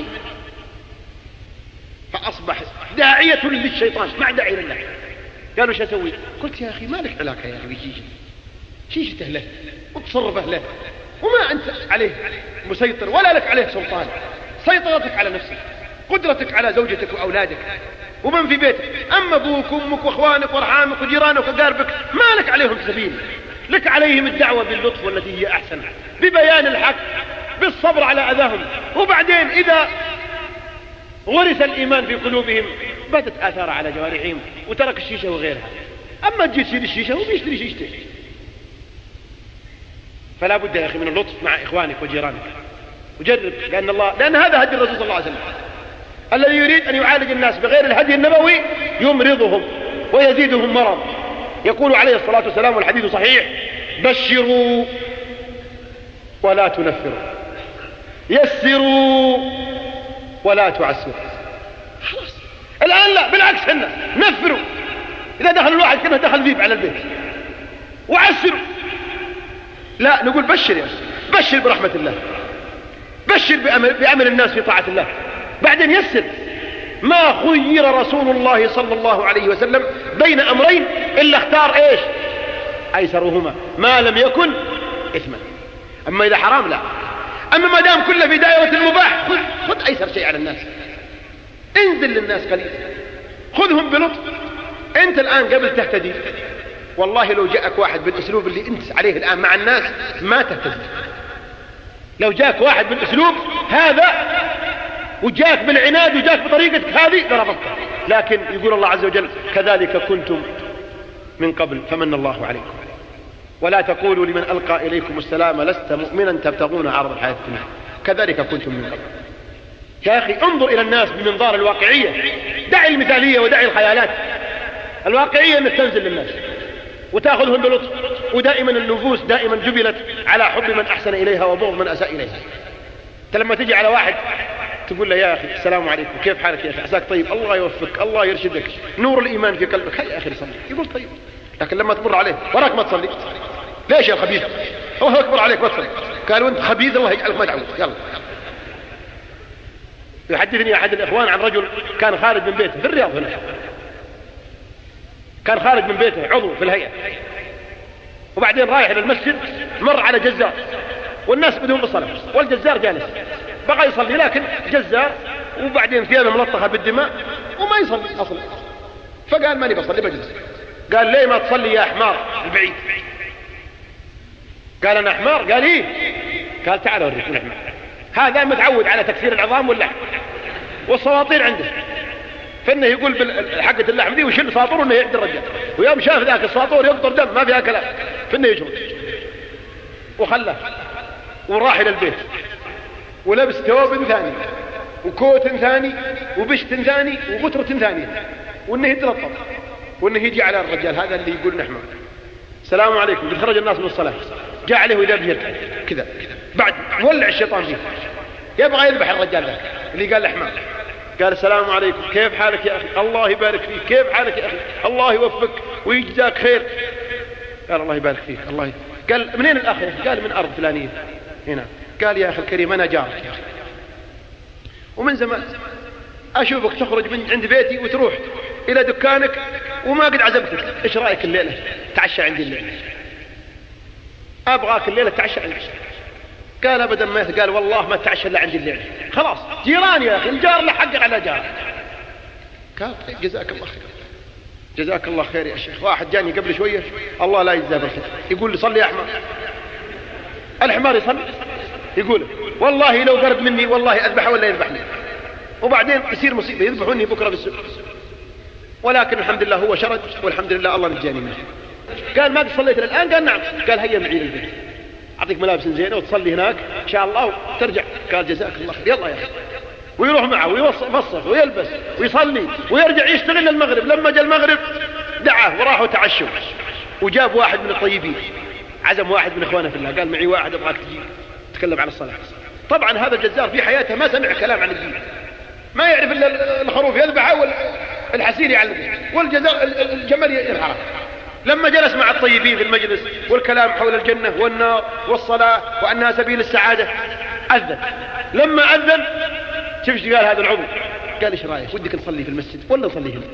[SPEAKER 2] فاصبح داعية للشيطان مع داعي لله. قالوا ايش اسوي؟ قلت يا اخي ما لك علاقة يا اخي بشيشة، شيشته له وتصرفه له، وما انت عليه مسيطر ولا لك عليه سلطان. سيطرتك على نفسك، قدرتك على زوجتك واولادك ومن في بيتك. اما ابوك وامك واخوانك وارحامك وجيرانك وقاربك ما لك عليهم سبيل، لك عليهم الدعوة باللطف والتي هي احسن، ببيان الحق، بالصبر على اذاهم. وبعدين اذا غرس الايمان في قلوبهم بدت اثار على جوارحهم وترك الشيشة وغيرها. اما تجي تشيل الشيشة هو بيشتري شيشته. فلا بد يا اخي من اللطف مع اخوانك وجيرانك، وجرب، لان هذا هدي الرسول صلى الله عليه وسلم. الذي يريد ان يعالج الناس بغير الهدي النبوي يمرضهم ويزيدهم مرض. يقول عليه الصلاة والسلام والحديث صحيح: بشروا ولا تنفروا، يسروا ولا تعسروا. خلاص الآن لا، بالعكس احنا نفروا. إذا دخل الواحد كما دخل ذيب على البيت، وعسروا. لا، نقول بشر يا أخي، بشر برحمة الله، بشر بأمر الناس في طاعة الله. بعدين يسر. ما خير رسول الله صلى الله عليه وسلم بين أمرين إلا اختار ايش؟ أيسرهما ما لم يكن إثما. أما إذا حرام لا. أما ما دام كله في دائرة المباح خذ أيسر شيء على الناس، انزل للناس قليل، خذهم بلطف. أنت الآن قبل تهتدي والله لو جاءك واحد بالأسلوب اللي أنت عليه الآن مع الناس ما تهتدي. لو جاءك واحد بالأسلوب هذا وجاءك بالعناد وجاءك بطريقتك هذه لرفضته. لكن يقول الله عز وجل: كذلك كنتم من قبل فمن الله عليكم. ولا تقولوا لمن ألقى إليكم السلام لست مؤمنا تبتغون عرض الحياة الدنيا كذلك كنتم من قبل. يا أخي انظر إلى الناس بمنظار الواقعية، دع المثالية ودع الخيالات. الواقعية أنك تنزل للناس وتأخذهم بلطف، ودائما النفوس دائما جبلت على حب من أحسن إليها وبغض من أساء إليها. أنت لما تجي على واحد تقول له يا أخي السلام عليكم كيف حالك يا أخي عساك طيب الله يوفقك الله يرشدك نور الإيمان في قلبك هيا يا أخي صلي، يقول طيب. لكن لما تمر عليه وراك ما تصلي، ليش يا خبيث الله أكبر عليك ما تصلي، قالوا أنت خبيث الله يجعلك ما تعود. يلا. يحدثني أحد الإخوان عن رجل كان خارج من بيته في الرياض هنا، كان خارج من بيته عضو في الهيئة، وبعدين رايح إلى المسجد مر على جزار والناس بدون بالصلاة والجزار جالس بقى يصلي، لكن جزار وبعدين ثيابه ملطخة بالدماء وما يصلي أصلا. فقال ماني بصلي بجلس. قال ليه ما تصلي يا حمار البعيد؟ قال أنا حمار؟ قال إيه؟ قال تعال أوريك من حمار. هذا متعود على تكسير العظام واللحم والسواطير عنده، فإنه يقول بالحقة اللحم دي ويشيل ساطور وإنه يعد الرجال، ويوم شاف ذاك الساطور يقطر دم ما فيها كلام فإنه يجرد، وخله وراح إلى البيت ولبس ثوب ثاني وكوت ثاني وبشت ثاني وبترة ثانية، وإنه يتلطف وإنه يجي على الرجال هذا اللي يقول نحمه السلام عليكم. قد خرج الناس من الصلاة جاء عليه وإذا بيركع كذا، بعد ولع الشيطان فيه يبغى يذبح الرجال ذاك اللي قال لحمه. قال السلام عليكم كيف حالك يا أخي الله يبارك فيك كيف حالك يا أخي الله يوفقك ويجزاك خير. قال الله يبارك فيك الله قال منين الأخ؟ قال من أرض فلانية هنا. قال يا أخي الكريم أنا جارك ومن زمان أشوفك تخرج من عند بيتي وتروح إلى دكانك وما قد عزمتك، إيش رأيك الليلة تعشى عندي الليلة؟ أبغاك الليلة تعشى عندي. قال أبدا ما، قال والله ما تعشى إلا عندي الليلة. خلاص جيران يا أخي الجار له حق على جار. قال طيب جزاك الله خير جزاك الله خير يا شيخ. واحد جاني قبل شوية الله لا يجزاه بالخير يقول لي صلي يا حمار. الحمار يصلي؟ يقول والله لو قرب مني والله أذبحه ولا يذبحني، وبعدين يصير مصيبة يذبحوني بكرة بالسوق، ولكن الحمد لله هو شرد والحمد لله الله نجاني منه. قال ما قد صليت الآن؟ قال نعم. قال هيا معي للبيت أعطيك ملابس زينة وتصلي هناك إن شاء الله وترجع. قال جزاك الله خير يلا يا أخي. ويروح معه ويفصف ويلبس ويصلي ويرجع يشتغل المغرب. لما جاء المغرب دعاه وراحوا تعشوا، وجاب واحد من الطيبين عزم واحد من إخوانه في الله قال معي واحد أبغاك تجي تتكلم عن الصلاة. طبعا هذا الجزار في حياته ما سمع كلام عن الدين، ما يعرف إلا الخروف يذبحه والحسير يعلمه والجزار الجمل ينحرق. لما جلس مع الطيبين في المجلس والكلام حول الجنة والنار والصلاة وأنها سبيل السعادة أذن. لما أذن شوف قال هذا العضو قال إيش رأيك ودك نصلي في المسجد ولا نصلي هنا؟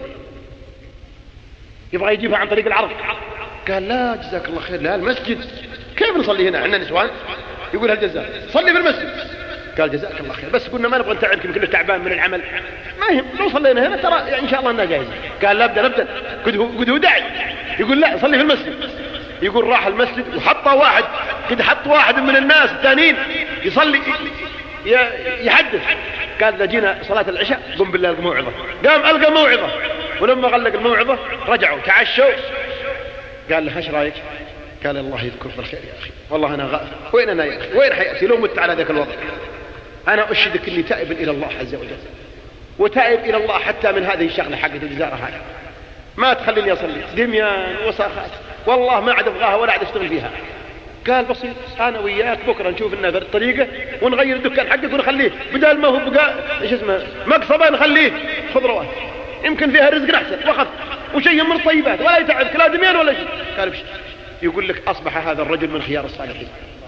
[SPEAKER 2] يبغى يجيبها عن طريق العرض. قال لا جزاك الله خير لا المسجد كيف نصلي هنا عندنا نسوان؟ يقول هالجزاء صلي في المسجد. قال جزاك الله خير بس قلنا ما نبغى نتعبك يمكن تعبان من العمل ما يهم لو صلينا هنا ترى يعني إن شاء الله أنها جاهزة. قال لا ابدا قد هو داعي يقول لا صلي في المسجد. يقول راح المسجد وحط واحد قد حط واحد من الناس الثانيين يصلي يحدث. قال إذا جينا صلاة العشاء قم بالله ألقى موعظة. قام ألقى موعظة ولما غلق الموعظة رجعوا تعشوا. قال له ايش رايك؟ قال الله يذكرك بالخير يا أخي والله أنا غائب وين أنا يا أخي وين حياتي لو مت على ذاك الوضع. أنا أشهدك أني تائب إلى الله عز وجل وتائب إلى الله حتى من هذه الشغلة حقة الجزارة هذه ما تخليني أصلي دميان وساخات والله ما عاد أبغاها ولا عاد أشتغل فيها. قال بسيط أنا وياك بكرة نشوف لنا طريقة ونغير الدكان حقك ونخليه بدل ما هو بقى إيش اسمه مقصبة نخليه خضروات يمكن فيها رزق أحسن وخف وشيء من الطيبات ولا يتعبك لا دميان ولا شيء. قال بشي يقول لك أصبح هذا الرجل من خيار الصالحين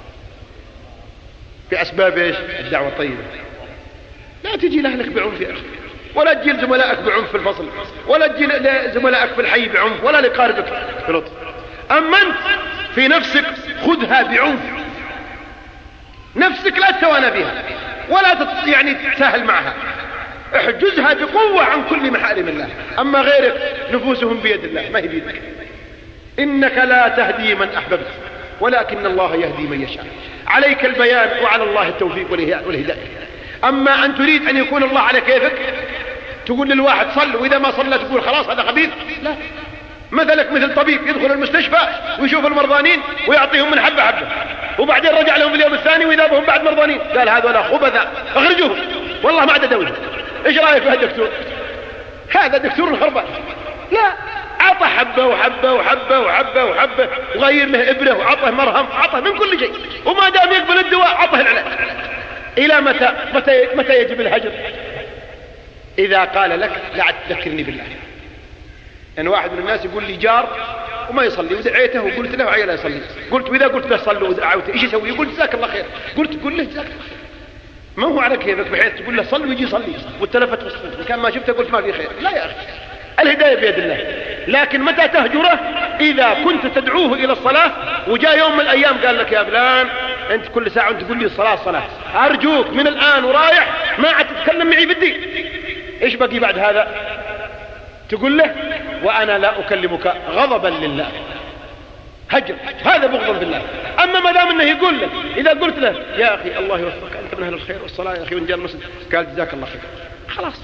[SPEAKER 2] بأسباب إيش؟ الدعوة الطيبة. لا تجي لأهلك بعنف يا أخي ولا تجي لزملائك بعنف في الفصل ولا تجي لزملائك في الحي بعنف ولا لقاربك بلطف. أما أنت في نفسك خذها بعنف نفسك لا تتوانى بها ولا يعني تساهل معها احجزها بقوة عن كل محارم الله. أما غيرك نفوسهم بيد الله ما هي بيدك. إنك لا تهدي من أحببت ولكن الله يهدي من يشاء. عليك البيان وعلى الله التوفيق والهداية. أما أن تريد أن يكون الله على كيفك تقول للواحد صل وإذا ما صلى تقول خلاص هذا خبيث. لا مثلك مثل طبيب يدخل المستشفى ويشوف المرضانين ويعطيهم من حبة حبة، وبعدين رجع لهم في اليوم الثاني وإذا بهم بعد مرضانين، قال هذولا خبثاء اخرجوهم والله ما عاد ادوي. ايش رايك في الدكتور؟ هذا دكتور الخربان. لا، اعطى حبه وحبه وحبه وحبه وحبه، وغير له ابره وعطه مرهم، عطه من كل شيء، وما دام يقبل الدواء عطه العلاج. الى متى يجب الهجر؟ اذا قال لك لا تذكرني بالله. يعني واحد من الناس يقول لي جار وما يصلي، ودعيته وقلت له عيا لا يصلي، قلت واذا قلت له صلوا ودعوته ايش يسوي؟ يقول جزاك الله خير. قلت قل له جزاك الله خير، ما هو على كيفك بحيث تقول له صل ويجي يصلي والتلفت في الصوت، كان ما شفته قلت ما في خير. لا يا اخي، الهدايه بيد الله. لكن متى تهجره؟ اذا كنت تدعوه الى الصلاه وجاء يوم من الايام قال لك يا فلان انت كل ساعه انت تقول لي الصلاه، ارجوك من الان ورايح ما عاد تتكلم معي بالدين. ايش بقي بعد هذا؟ تقول له وانا لا اكلمك غضبا لله، هجر، هذا بغض بالله. اما ما دام انه يقول لك اذا قلت له يا اخي الله يوفقك انت من اهل الخير والصلاه يا اخي وان جاء المسجد قال جزاك الله خير، خلاص.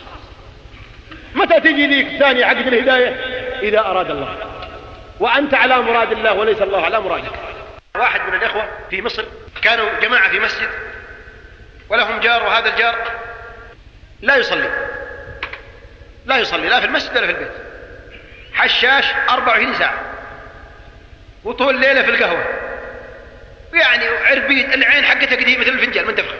[SPEAKER 2] متى تجي ذيك الثانيه عقد الهدايه؟ اذا اراد الله، وانت على مراد الله وليس الله على مرادك. واحد من الاخوه في مصر كانوا جماعه في مسجد ولهم جار، وهذا الجار لا يصلي لا في المسجد ولا في البيت، حشاش 24 ساعة وطول الليلة في القهوة، يعني عربيد العين حقتها قديمة مثل الفنجان منتفخة.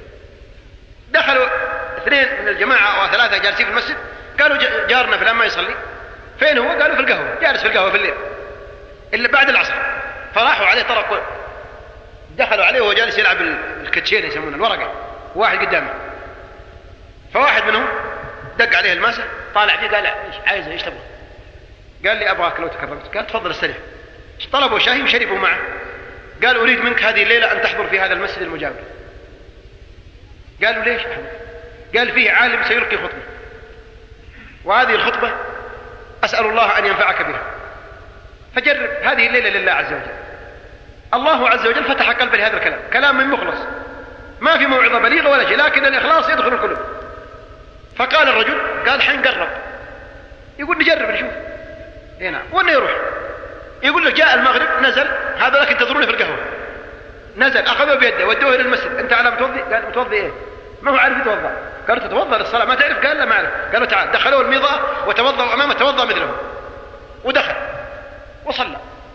[SPEAKER 2] دخلوا 2 من الجماعة أو 3 جالسين في المسجد، قالوا جارنا فلان ما يصلي، فين هو؟ قالوا في القهوة، جالس في القهوة في الليل إلا بعد العصر. فراحوا عليه طرقوا، دخلوا عليه وهو جالس يلعب الكتشين يسمونه الورقة، واحد قدامه. فواحد منهم دق عليه الماسة، طالع فيه قال عايزه ايش تبغى؟ قال لي ابغاك لو تكرمت. قال تفضل استريح. طلبوا شاي وشربوا معه. قال اريد منك هذه الليلة ان تحضر في هذا المسجد المجاور. قالوا ليش؟ قال فيه عالم سيلقي خطبة، وهذه الخطبة اسأل الله ان ينفعك بها، فجرب هذه الليلة لله عز وجل. الله عز وجل فتح قلبي لهذا الكلام، كلام من مخلص ما في موعظة بليغة ولا شيء، لكن الإخلاص يدخل القلوب. فقال الرجل قال حين قرب، يقول نجرب نشوف. اي نعم. وانه يروح يقول له جاء المغرب نزل، هذا لكن تنتظروني في القهوة، نزل اخذوه بيده ودوه الى المسجد. انت على متوضي؟ قال متوضي ايه؟ ما هو عارف يتوضا. قالوا تتوضا للصلاة ما تعرف؟ قال لا ما اعرف. قالوا تعال، دخلوه الميضة وتوضأوا امامه توضأ مثله، ودخل وصلى.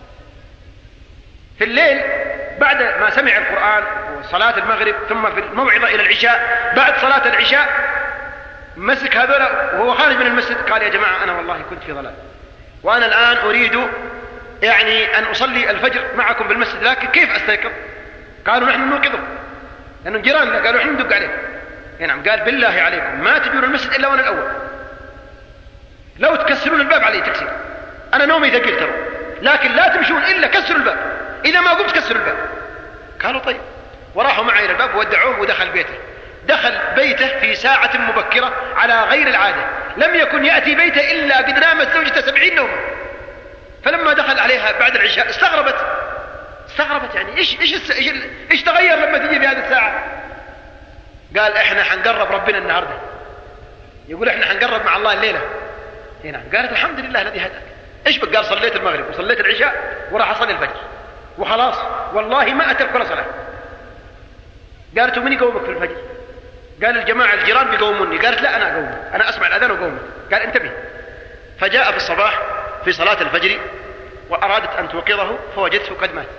[SPEAKER 2] في الليل بعد ما سمع القرآن وصلاة المغرب ثم في الموعظة الى العشاء، بعد صلاة العشاء مسك هذولا وهو خارج من المسجد قال يا جماعة أنا والله كنت في ضلال، وأنا الآن أريد يعني أن أصلي الفجر معكم بالمسجد، لكن كيف أستيقظ؟ قالوا نحن نوقظكم لأنه جيراننا، قالوا نحن ندق عليكم. نعم. قال بالله عليكم ما تجون المسجد إلا وأنا الأول، لو تكسرون الباب علي تكسير، أنا نومي ثقيل ترى، لكن لا تمشون إلا كسروا الباب، إذا ما قمت كسروا الباب. قالوا طيب. وراحوا معي إلى الباب وودعوه ودخل بيته. دخل بيته في ساعة مبكرة على غير العادة، لم يكن يأتي بيته إلا قد نامت زوجته 70 نومة. فلما دخل عليها بعد العشاء استغربت يعني إيش تغير لما تجي في هذه الساعة؟ قال إحنا حنقرب ربنا النهاردة، يقول إحنا حنقرب مع الله الليلة. نعم. قالت الحمد لله الذي هداك. إيش بك؟ قال صليت المغرب وصليت العشاء وراح أصلي الفجر وخلاص والله ما أترك ولا صلاة. قالت ومن يقومك في الفجر؟ قال الجماعة الجيران بيقوموني. قالت لا أنا أقوم، أنا أسمع الأذان وقومك. قال انتبه. فجاء في الصباح في صلاة الفجر وأرادت أن توقظه فوجدته قد مات.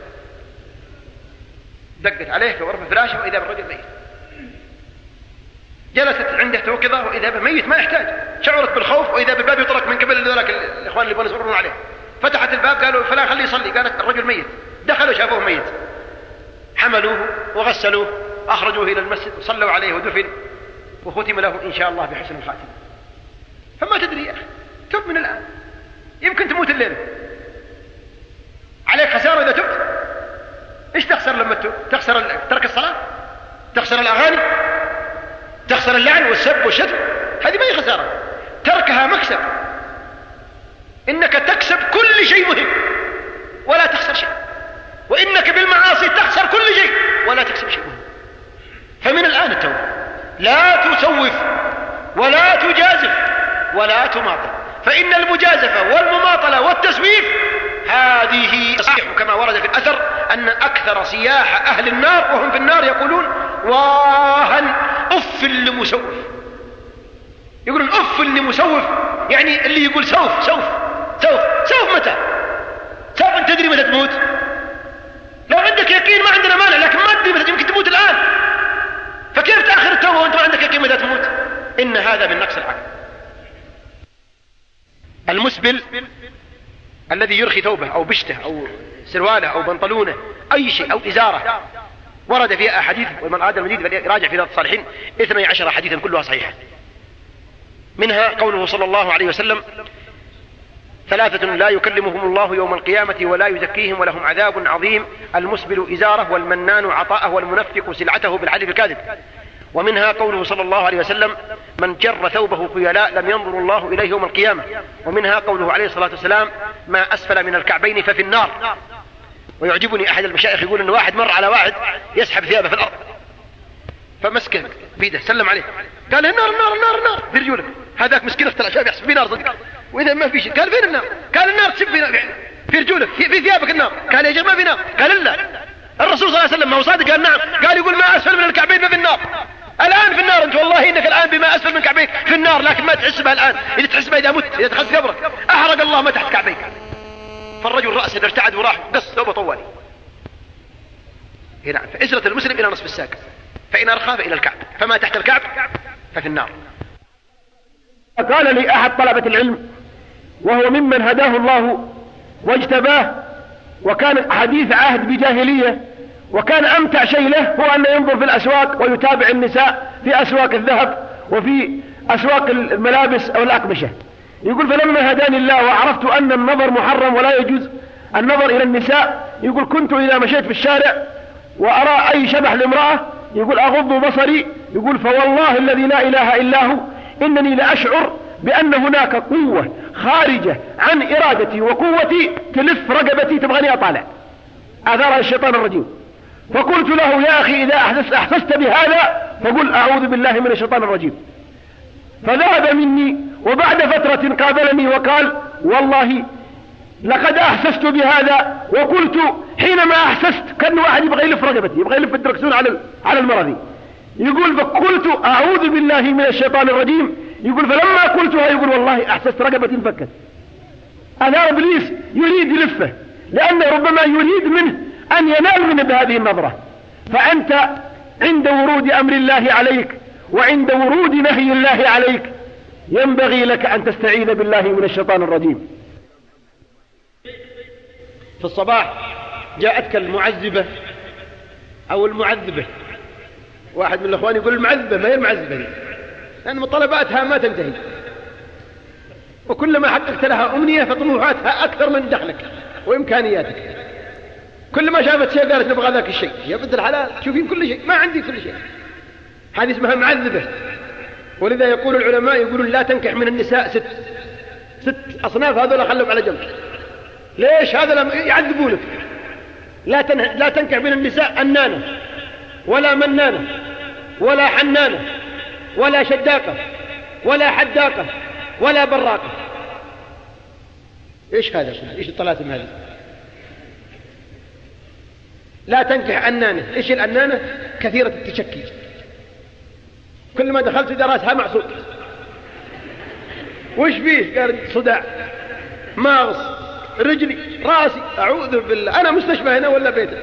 [SPEAKER 2] دقت عليه في غرفة فراشه وإذا بالرجل ميت. جلست عنده توقظه وإذا به ميت ما يحتاج. شعرت بالخوف وإذا بالباب يطرق من قبل ذلك الإخوان اللي يبون يصبرون عليه. فتحت الباب قالوا فلا خليه يصلي. قالت الرجل ميت. دخلوا شافوه ميت، حملوه وغسلوه أخرجوه إلى المسجد وصلوا عليه ودفن وختم له إن شاء الله بحسن الخاتمة. فما تدري يا أخي، تب من الآن، يمكن تموت الليلة. عليك خسارة إذا تبت. إيش تخسر لما تب؟ تخسر ترك الصلاة، تخسر الأغاني، تخسر اللعن والسب والشتم، هذه ما هي خسارة، تركها مكسب. إنك تكسب كل شيء مهم ولا تخسر شيء، وإنك بالمعاصي تخسر كل شيء ولا تكسب شيء مهم. فمن الآن التوبة، لا تسوف ولا تجازف ولا تماطل. فإن المجازفة والمماطلة والتسويف هذه صحيح كما ورد في الأثر أن أكثر سياح أهل النار وهم في النار يقولون واها أف لمسوف، يقولون أف لمسوف، يعني اللي يقول سوف سوف سوف سوف متى؟ سوف أنت تدري متى تموت؟ لو عندك يقين ما عندنا مانع، لكن ما تدري متى، يمكن تموت الآن، فكيف تأخر التوبة وأنت ما عندك يقين متى تموت؟ إن هذا من نقص العقل. المسبل الذي يرخي ثوبه أو بشته أو سرواله أو بنطلونه أي شيء أو إزارة ورد فيها أحاديث، ومن أراد المزيد فليراجع في رياض الصالحين 12 حديثا كلها صحيحة. منها قوله صلى الله عليه وسلم: 3 لا يكلمهم الله يوم القيامة ولا يزكيهم ولهم عذاب عظيم: المسبل إزاره، والمنان عطاءه، والمنفق سلعته بالحلف الكاذب. ومنها قوله صلى الله عليه وسلم: من جر ثوبه خيلاء لم ينظر الله إليه يوم القيامة. ومنها قوله عليه الصلاة والسلام: ما أسفل من الكعبين ففي النار. ويعجبني أحد المشايخ يقول إن واحد مر على واحد يسحب ثيابه في الأرض، فمسكه بيده سلم عليه، قال: النار النار النار النار في رجولك. هذاك مسكين افترى شاب يحسب في نار صدق، وإذا ما في شيء قال: فين النار؟ قال: النار تسب في رجولك، في ثيابك النار. قال: يا جماعة ما في نار. قال: لا، الرسول صلى الله عليه وسلم ما هو صادق؟ قال: نعم. قال: يقول ما أسفل من الكعبين ففي النار. الآن في النار أنت، والله إنك الآن بما أسفل من كعبيك في النار، لكن ما تحس بها الآن، إذا تحس بها إذا مت، إذا تحس قبرك أحرق الله ما تحت كعبيك. فالرجل رأسه ارتعد وراح قص ثوبه طوالي. هنا فإزرة المسلم إلى نصف الساق، فإن أرخى فإلى الكعب، فما تحت الكعب ففي النار.
[SPEAKER 3] قال لي أحد طلبة العلم وهو ممن هداه الله واجتباه، وكان حديث عهد بجاهلية، وكان أمتع شيء له هو أن ينظر في الأسواق ويتابع النساء في أسواق الذهب وفي أسواق الملابس أو الأقمشة. يقول: فلما هداني الله وعرفت أن النظر محرم ولا يجوز النظر إلى النساء، يقول: كنت إذا مشيت في الشارع وأرى أي شبح لامرأة، يقول: أغض بصري، يقول: فوالله الذي لا إله إلا هو إنني لأشعر بأن هناك قوة خارجة عن إرادتي وقوتي تلف رقبتي تبغاني أطالع، أثار الشيطان الرجيم. فقلت له: يا أخي إذا أحسست بهذا فقل أعوذ بالله من الشيطان الرجيم. فذهب مني، وبعد فترة قابلني وقال: والله لقد أحسست بهذا، وقلت حينما أحسست كأن واحد يبغى يلف رقبتي، يبغى يلف الدركسون على المرضي. يقول: فقلت أعوذ بالله من الشيطان الرجيم. يقول: فلما قلتها يقول: والله أحسست رقبتي انفكت. هذا إبليس يريد يلفه، لأنه ربما يريد منه أن ينال منه بهذه النظرة. فأنت عند ورود أمر الله عليك وعند ورود نهي الله عليك ينبغي لك أن تستعيذ بالله من الشيطان الرجيم.
[SPEAKER 2] في الصباح جاءتك المعذبة أو المعذبة، واحد من الأخوان يقول المعذبة ما هي المعذبة دي، لأن مطلباتها ما تنتهي، وكلما حققت لها أمنية فطموحاتها أكثر من دخلك وإمكانياتك. كل ما شافت شيء قالت نبغى ذاك الشيء، يا بنت الحلال تشوفين كل شيء، ما عندي كل شيء. هذه اسمها معذبة. ولذا يقول العلماء يقولون: لا تنكح من النساء 6 أصناف، هذول خلهم على جنب. ليش؟ هذا يعذبونك. لا تنكح من النساء أنانة ولا منانة ولا حنانة ولا شداقة ولا حداقة ولا براقة. إيش هذا؟ إيش الطلاسم هذه؟ لا تنكح أنانة. إيش الأنانة؟ كثيرة التشكي، كل ما دخلت إذا رأسها معصوب. وش فيه؟ قال: صداع، ماغص، رجلي، راسي، أعوذ بالله، أنا مستشفى هنا ولا بيته.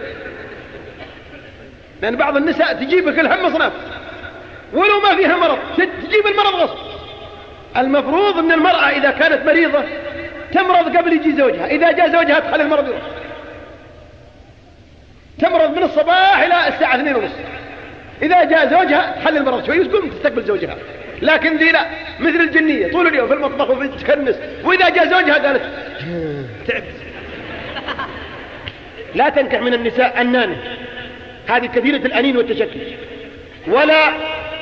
[SPEAKER 2] لأن بعض النساء تجيبك الهم مصنف ولو ما فيها مرض، تجيب المرض غصب. المفروض أن المرأة إذا كانت مريضة تمرض قبل يجي زوجها، إذا جاء زوجها تخلي المرض يروح. تمرض من الصباح إلى الساعة 2:30، إذا جاء زوجها تخلي المرض شوي وتقوم تستقبل زوجها. لكن ذي لا، مثل الجنية طول اليوم في المطبخ وفي تكنس، وإذا جاء زوجها قالت تعب. لا تنكح من النساء أنانة، هذه كثيرة الأنين والتشكي، ولا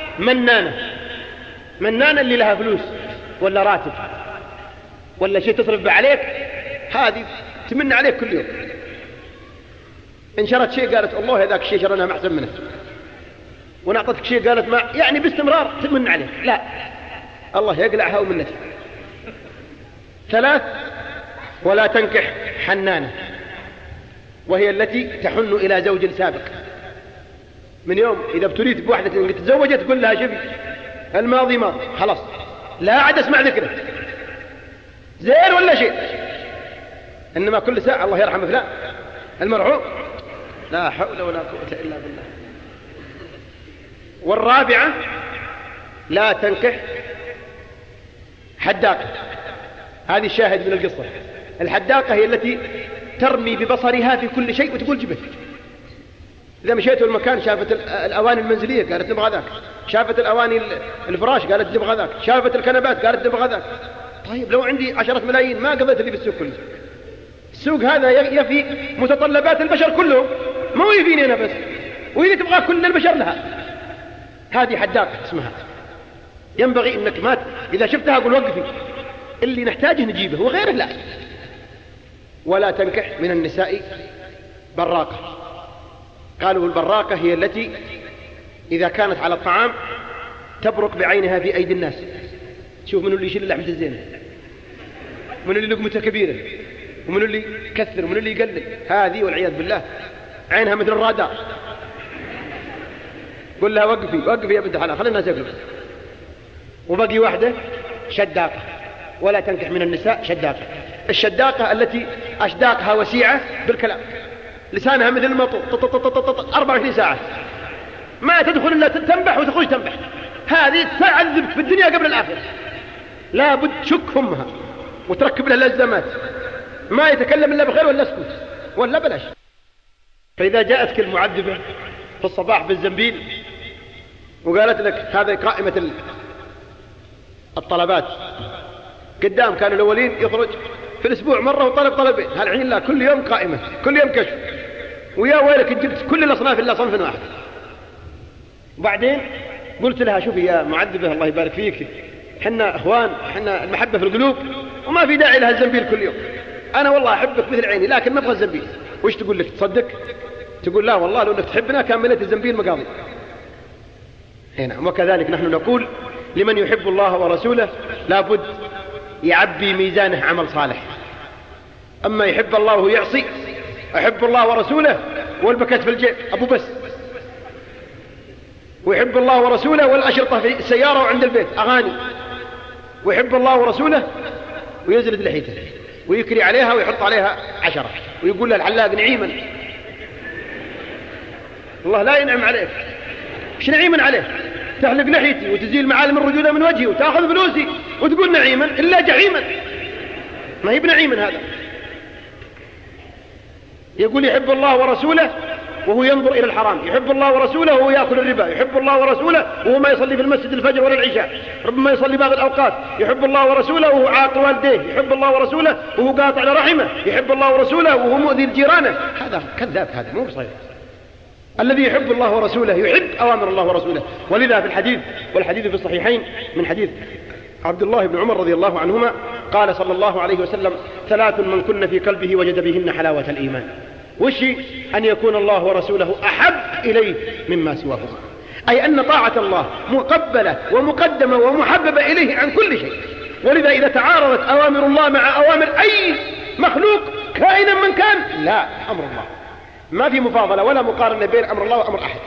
[SPEAKER 2] منانة اللي لها فلوس ولا راتب ولا شيء تصرف به عليك، هذه تمن عليك كل يوم. إن شرت شيء قالت الله هذاك الشيء شرناها ما أحسن منه، ونعطتك شيء قالت ما، يعني باستمرار تمن عليك. لا، الله يقلعها ومنتها.
[SPEAKER 3] 3 ولا تنكح حنانة، وهي التي تحن إلى زوج سابق. من يوم إذا ابتليت بواحدة إنك تزوجت تقول لها شوفي الماضي ماضي خلاص، لا عاد أسمع ذكره زين ولا شيء، إنما كل ساعة الله يرحم فلان المرحوم، لا حول ولا قوة إلا بالله. والرابعة لا تنكح حداقة. هذه الشاهد من القصة. الحداقة هي التي ترمي ببصرها في كل شيء وتقول جبه. إذا مشيت المكان شافت الأواني المنزلية قالت نبغى ذاك، شافت الأواني الفراش قالت نبغى ذاك، شافت الكنبات قالت نبغى ذاك. طيب لو عندي 10 ملايين ما قضيت اللي في السوق كله. السوق هذا يفي متطلبات البشر كلهم، ما هو يفيني أنا بس، وإذا تبغى كل البشر لها. هذه حداقة اسمها. ينبغي إنك ما إذا شفتها قل وقفي، اللي نحتاجه نجيبه وغيره لا. ولا تنكح من النساء براقة. قالوا البراقة هي التي إذا كانت على الطعام تبرق بعينها في أيدي الناس. شوف من اللي يشيل اللحمة الزينة، من اللي لقمته كبيرة، ومن اللي يكثر، ومن اللي يقلل. هذه والعياذ بالله عينها مثل الرادار. قل لها وقفي وقفي يا بنت الحلال خلي الناس يقلوا. وبقي واحدة شداقة. ولا تنكح من النساء شداقة. الشداقة التي أشداقها وسيعة بالكلام، لسانها مثل المطور 24 ساعة ما تدخل إلا تنبح وتخرج تنبح. هذه تعذبك في الدنيا قبل الآخرة. لا بد تشك أمها وتركب لها الأزمات، ما يتكلم إلا بخير ولا اسكت ولا بلاش. فإذا جاءتك المعذبة في الصباح بالزنبيل وقالت لك هذه قائمة الطلبات، قدام كانوا الأولين يخرج في الأسبوع مرة وطلب طلبين، هالحين لا، كل يوم قائمة، كل يوم كشف، ويا ويلك جبت كل الأصناف إلا صنف واحد. وبعدين قلت لها شوفي يا معذبة الله يبارك فيك، حنا أخوان، حنا المحبة في القلوب وما في داعي لها الزنبيل كل يوم. أنا والله أحبك مثل عيني لكن ما أبغى الزنبيل. وش تقول لك؟ تصدق؟ تقول لا والله لو أنك تحبنا كان مليت الزنبيل مقاضي. هنا وكذلك نحن نقول لمن يحب الله ورسوله لابد يعبي ميزانه عمل صالح. أما يحب الله ويعصي، أحب الله ورسوله والبكت في الجيب أبو بس، ويحب الله ورسوله والأشرطة في السيارة وعند البيت أغاني، ويحب الله ورسوله ويزلد لحيته ويكري عليها ويحط عليها 10 ويقول لها الحلاق نعيما. الله لا ينعم عليك، مش نعيما عليه، تحلق لحيتي وتزيل معالم الرجولة من وجهي وتأخذ فلوسي وتقول نعيما إلا جحيما. ما هي بنعيما هذا. يقول يحب الله ورسوله وهو ينظر إلى الحرام، يحب الله ورسوله وهو يأكل الربا، يحب الله ورسوله وهو ما يصلي في المسجد الفجر ولا العشاء، ربما يصلي بعض الأوقات، يحب الله ورسوله وهو عاق والديه، يحب الله ورسوله وهو قاطع لرحمه، يحب الله ورسوله وهو مؤذي لجيرانه. هذا كذاب، هذا مو صحيح. الذي يحب الله ورسوله يحب أوامر الله ورسوله. ولذا في الحديث، والحديث في الصحيحين من حديث عبد الله بن عمر رضي الله عنهما قال صلى الله عليه وسلم 3 من كن في قلبه وجد بهن حلاوة الإيمان. وش أن يكون الله ورسوله أحب إليه مما سواهما، أي أن طاعة الله مقبلة ومقدمة ومحببة إليه عن كل شيء. ولذا إذا تعارضت أوامر الله مع أوامر أي مخلوق كائنا من كان، لا، أمر الله ما في مفاضلة ولا مقارنة بين أمر الله وأمر أحد.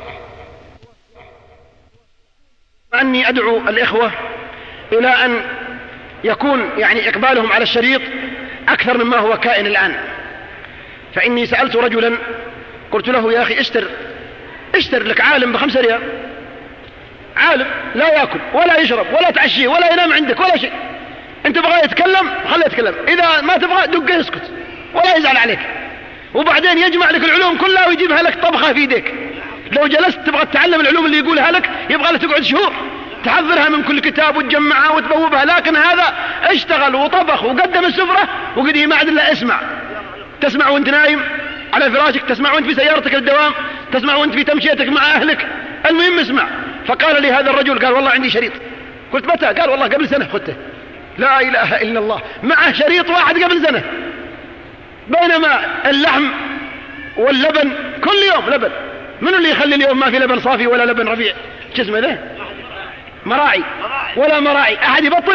[SPEAKER 3] أني أدعو الإخوة إلى أن يكون إقبالهم على الشريط أكثر مما هو كائن الآن. فإني سألت رجلا قلت له يا أخي اشتر لك عالم ب5 ريال، عالم لا يأكل ولا يشرب ولا تعشيه ولا ينام عندك ولا شيء، أنت تبغى يتكلم خليه يتكلم، إذا ما تبغى دقه يسكت ولا يزعل عليك، وبعدين يجمع لك العلوم كلها ويجيبها لك طبخة في يديك. لو جلست تبغى تتعلم العلوم اللي يقولها لك يبغى لك تقعد شهور تحضرها من كل كتاب وتجمعها وتبوبها، لكن هذا اشتغل وطبخ وقدم السفرة وقد ما عاد الا اسمع. تسمع وانت نايم على فراشك، تسمع وانت في سيارتك الدوام، تسمع وانت في تمشيتك مع أهلك، المهم اسمع. فقال لي هذا الرجل قال والله عندي شريط. قلت متى؟ قال والله قبل سنة خدته. لا إله إلا الله، معه شريط واحد قبل سنة، بينما اللحم واللبن كل يوم لبن. من اللي يخلي اليوم ما في لبن صافي ولا لبن رفيع؟ جسمه ذا مراعي ولا مراعي، أحد يبطل؟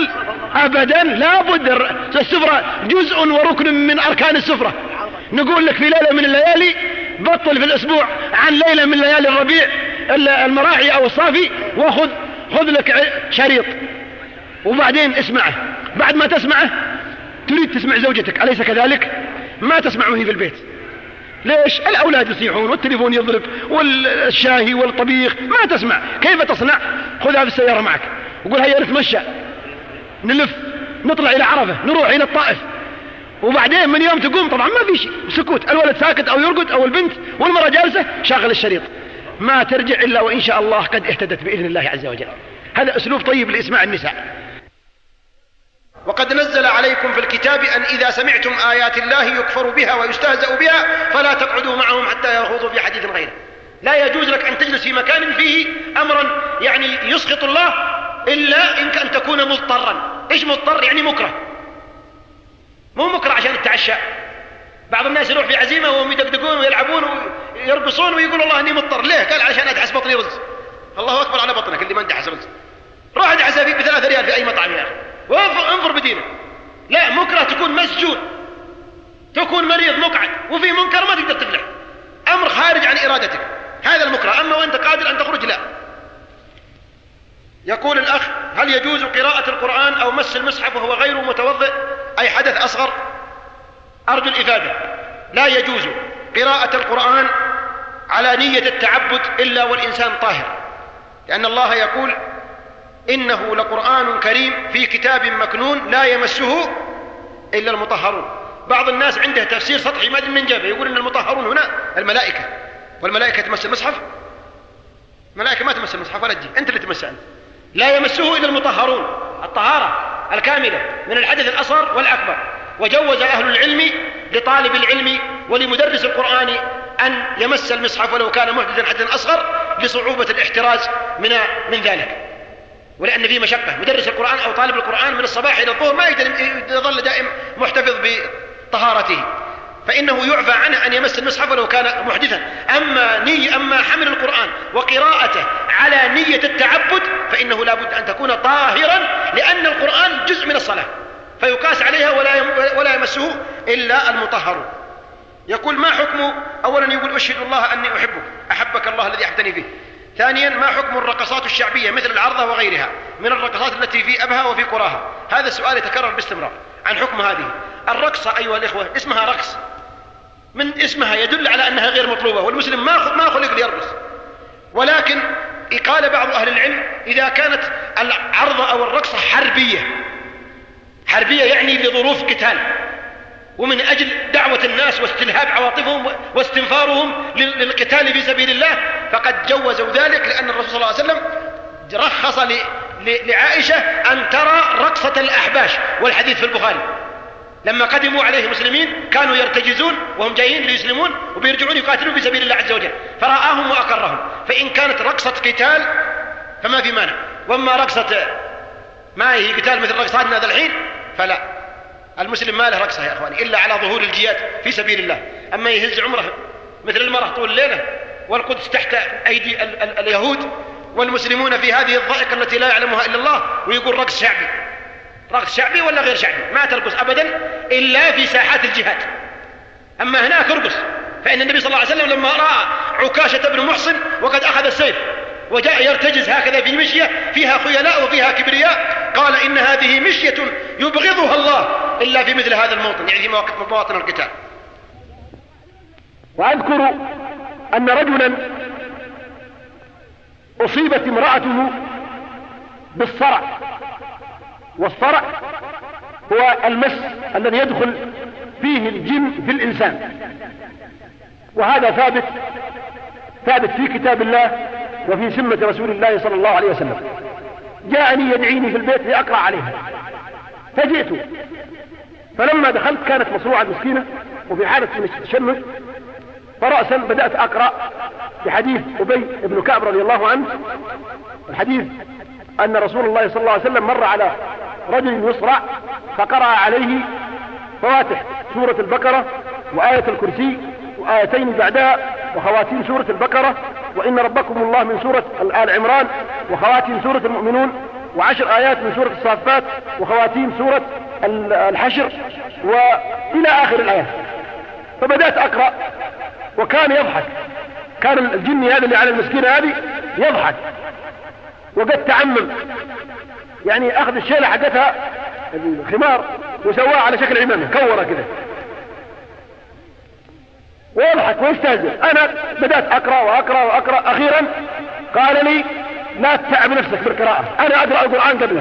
[SPEAKER 2] أبدا، لا بد. السفرة جزء وركن من أركان السفرة. نقول لك في ليلة من الليالي بطل في الأسبوع عن ليلة من ليالي الربيع المراعي أو الصافي، خذ لك شريط وبعدين اسمعه. بعد ما تسمعه تريد تسمع زوجتك، أليس كذلك؟ ما تسمعه في البيت. ليش؟ الأولاد يصيحون والتليفون يضرب والشاهي والطبيخ، ما تسمع. كيف تصنع؟ خذها في السيارة معك وقول هيا نتمشى، نلف، نطلع إلى عرفة، نروح إلى الطائف. وبعدين من يوم تقوم طبعا ما في شيء، سكوت، الولد ساكت أو يرقد أو البنت والمرأة جالسة، شغل الشريط، ما ترجع إلا وإن شاء الله قد اهتدت بإذن الله عز وجل. هذا أسلوب طيب لإسماع النساء.
[SPEAKER 3] وقد نزل عليكم في الكتاب أن إذا سمعتم آيات الله يكفر بها ويستهزأ بها فلا تقعدوا معهم حتى يخوضوا في حديث غيره. لا يجوز لك أن تجلس في مكان فيه أمرا يعني يسخط الله إلا إن كان تكون مضطرا. إيش مضطر؟ يعني مكره، مو مكره عشان التعشى. بعض الناس يروح في عزيمة وهم يدقدقون ويلعبون ويرقصون ويقول الله أني مضطر. ليه؟ قال عشان أدعس بطني رز. الله أكبر على بطنك اللي ما اندعس رز. روح ادعس فيك ب3 ريال في أي مطعم يا أخي وانظر بدينك. لا، مكره تكون مسجون، تكون مريض مقعد، وفي منكر ما تقدر تفلح، أمر خارج عن إرادتك، هذا المكره. أما وأنت قادر أن تخرج لا. يقول الأخ: هل يجوز قراءة القرآن أو مس المصحف وهو غير متوضئ أي حدث أصغر؟ أرجو الإفادة. لا يجوز قراءة القرآن على نية التعبد إلا والإنسان طاهر، لأن الله يقول: إنه لقرآن كريم في كتاب مكنون لا يمسه إلا المطهرون. بعض الناس عنده تفسير سطحي ما أدري من جابه، يقول إن المطهرون هنا الملائكة، والملائكة تمس المصحف؟ الملائكة ما تمس المصحف ولا تجي، أنت اللي تمس. أنت لا يمسه إلا المطهرون، الطهارة الكاملة من الحدث الأصغر والأكبر. وجوز أهل العلم لطالب العلم ولمدرس القرآن أن يمس المصحف ولو كان محدثا حدثا أصغر لصعوبة الاحتراز من ذلك، ولأن فيه مشقة. مدرس القرآن أو طالب القرآن من الصباح إلى الظهر ما يقدر يظل دائم محتفظ بطهارته، فإنه يعفى عنه أن يمس المصحف ولو كان محدثا. أما حمل القرآن وقراءته على نية التعبد فإنه لا بد أن تكون طاهرا، لأن القرآن جزء من الصلاة فيقاس عليها ولا يمسه إلا المطهرون. يقول: ما حكم؟ أولا يقول: أشهد الله أني أحبك، أحبك الله الذي أحبتني فيه. ثانيا: ما حكم الرقصات الشعبية مثل العرضة وغيرها من الرقصات التي في أبها وفي قراها؟ هذا السؤال يتكرر باستمرار عن حكم هذه الرقصة. أيها الإخوة، اسمها رقص، من اسمها يدل على أنها غير مطلوبة، والمسلم ما خلق ليرقص. ولكن قال بعض أهل العلم: إذا كانت العرضة أو الرقصة حربية يعني لظروف قتال ومن أجل دعوة الناس واستلهاب عواطفهم واستنفارهم للقتال في سبيل الله فقد جوزوا ذلك، لأن الرسول صلى الله عليه وسلم رخص لعائشة أن ترى رقصة الأحباش، والحديث في البخاري. لما قدموا عليه مسلمين كانوا يرتجزون وهم جايين ليسلمون وبيرجعون يقاتلون في سبيل الله عز وجل، فرآهم وأقرهم. فإن كانت رقصة قتال فما في مانع، وأما رقصة ما هي قتال مثل رقصاتنا هذا الحين فلا. المسلم ما له رقصة يا أخواني إلا على ظهور الجياد في سبيل الله. أما يهز عمره مثل المرأة طول الليلة والقدس تحت أيدي اليهود والمسلمون في هذه الضائقة التي لا يعلمها إلا الله ويقول رقص شعبي. رقص شعبي ولا غير شعبي؟ ما ترقص أبدا إلا في ساحات الجهاد، أما هناك ارقص. فإن النبي صلى الله عليه وسلم لما رأى عكاشة بن محصن وقد أخذ السيف وجاء يرتجز هكذا في مشية فيها خيلاء وفيها كبرياء قال: إن هذه مشية يبغضها الله إلا في مثل هذا الموطن، يعني في مواطن القتال.
[SPEAKER 2] وأذكر أن رجلا أصيبت امرأته بالصرع، والصرع هو المس الذي يدخل فيه الجن في الإنسان، وهذا ثابت في كتاب الله وفي سنة رسول الله صلى الله عليه وسلم. جاءني يدعيني في البيت لأقرأ عليها، فجئت، فلما دخلت كانت مصروعة مسكينة وفي حالة تشنج، فرأسا بدأت أقرأ بحديث أبي بن كعب رضي الله عنه، الحديث أن رسول الله صلى الله عليه وسلم مر على رجل يصرع فقرأ عليه فواتح سورة البقرة وآية الكرسي وآيتين بعدها وخواتيم سورة البقرة وإن ربكم الله من سورة آل عمران وخواتيم سورة المؤمنون
[SPEAKER 3] و10 آيات من سورة الصافات وخواتيم سورة الحشر وإلى آخر الآيات. فبدأت أقرأ وكان يضحك، كان الجني هذا اللي على المسكينة هذه يضحك، وقد تعمم، يعني أخذ الشيلة حقتها الخمار وسواها على شكل عمامة كورة كده ويضحك ويستهزئ. أنا بدأت أقرأ وأقرأ وأقرأ، أخيرا قال لي لا تتعب نفسك بالقراءة، أنا أقرأ القرآن قبلك.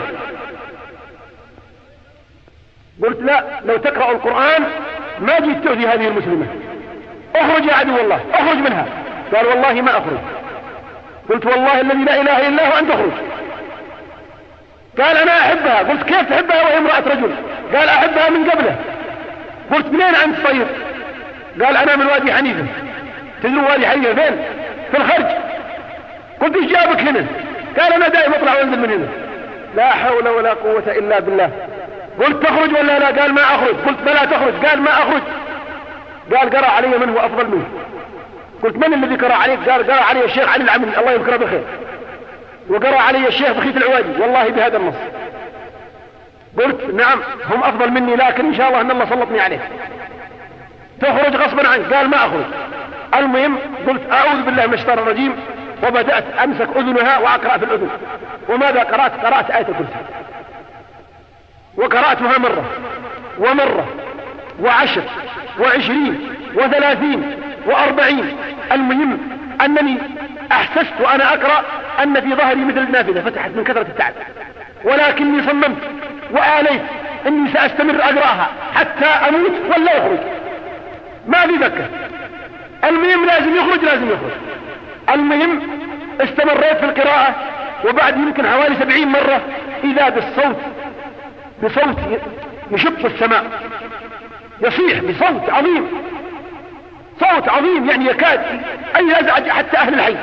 [SPEAKER 3] قلت لا، لو تقرأ القرآن ما جيت تؤذي هذه المسلمة، اخرج يا عدو الله، اخرج منها. قال والله ما اخرج. قلت والله الذي لا اله الا هو ان تخرج. قال انا احبها. قلت كيف تحبها وهي امرأة رجل؟ قال احبها من قبله. قلت منين انت طيب؟ قال انا من وادي حنيفة. تدرون وادي حنيفة فين؟ في الخرج. قلت ايش جابك هنا؟ قال انا دائما اطلع وانزل من هنا. لا حول ولا قوة الا بالله. قلت تخرج ولا لا؟ قال ما اخرج. قلت بلا تخرج. قال ما اخرج. قال قرأ علي من هو افضل منه. قلت من الذي قرأ عليك؟ قال قرأ علي الشيخ علي العمري الله يذكره بخير، وقرأ علي الشيخ بخيت العوادي والله بهذا النص. قلت نعم هم افضل مني، لكن ان شاء الله ان الله سلطني عليه. تخرج غصبا عنك. قال ما اخرج. المهم قلت اعوذ بالله من الشيطان الرجيم، وبدأت امسك اذنها واقرأ في الاذن. وماذا قرأت؟ قرأت آية الكرسي، وقرأتها مرة ومرة و10 و20 و30 و40. المهم أنني أحسست وأنا أقرأ أن في ظهري مثل النافذة فتحت من كثرة التعب، ولكني صممت وآليت أني سأستمر أقرأها حتى أموت ولا يخرج، ما في ذكر. المهم لازم يخرج لازم يخرج. المهم استمريت في القراءة، وبعد يمكن حوالي 70 مرة إذا بصوت يشق السماء، يصيح بصوت عظيم، صوت عظيم يعني يكاد أن يزعج حتى أهل الحي.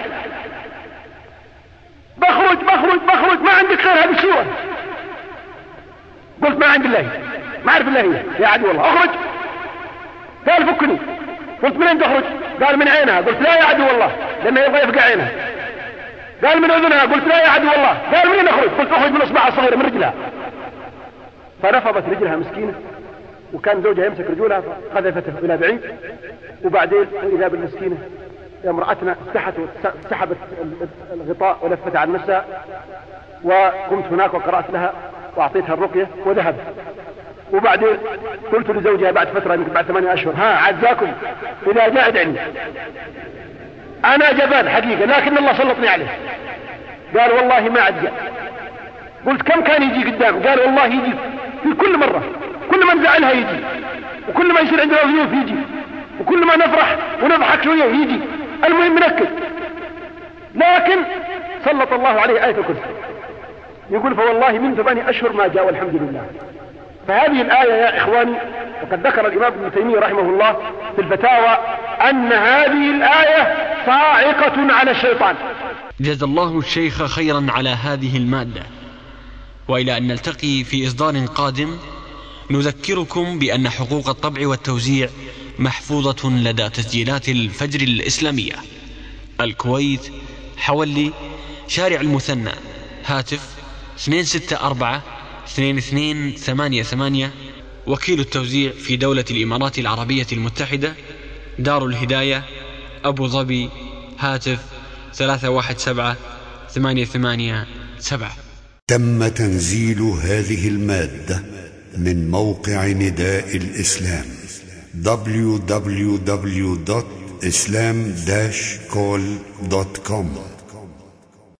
[SPEAKER 3] بخرج بخرج بخرج، ما عندك خير هذه السورة. قلت ما عند الله، ما أعرف الله هي يا عدو الله، أخرج. قال فكني. قلت من أين تخرج؟ قال من عينها. قلت لا يا عدو الله، لأنه يبغى يفقع عينها. قال من أذنها. قلت لا يا عدو الله. قال من أين أخرج؟ قلت أخرج من إصبعها الصغير من رجلها. فرفضت رجلها مسكينة، وكان زوجها يمسك رجولها فقذفته إلى بعيد. وبعدين إذا بالمسكينة امرأتنا سحبت الغطاء ولفت عن نفسها، وقمت هناك وقرأت لها وأعطيتها الرقية وذهبت. وبعدين قلت لزوجها بعد فترة يمكن بعد 8 أشهر ها عزاكم إذا جاء ادعني. أنا جبان حقيقة لكن الله سلطني عليه. قال والله ما عاد جاء. قلت كم كان يجي قدام؟ قال والله يجي في كل مرة، كل ما نزعلها يجي، وكل ما يصير عندنا ضيوف يجي، وكل ما نفرح ونضحك شوية يجي. المهم منكد. لكن سلط الله عليه آية الكرسي. يقول فوالله من 8 أشهر ما جاء والحمد لله. فهذه الآية يا إخواني، وقد ذكر الإمام ابن تيمية رحمه الله في الفتاوى أن هذه الآية صاعقة على الشيطان.
[SPEAKER 1] جزا الله الشيخ خيرا على هذه المادة، وإلى أن نلتقي في إصدار قادم نذكركم بأن حقوق الطبع والتوزيع محفوظة لدى تسجيلات الفجر الإسلامية، الكويت، حولي، شارع المثنى، هاتف 264-2288. وكيل التوزيع في دولة الإمارات العربية المتحدة، دار الهداية، أبو ظبي، هاتف 317-887.
[SPEAKER 4] تم تنزيل هذه المادة من موقع نداء الإسلام www.islam-call.com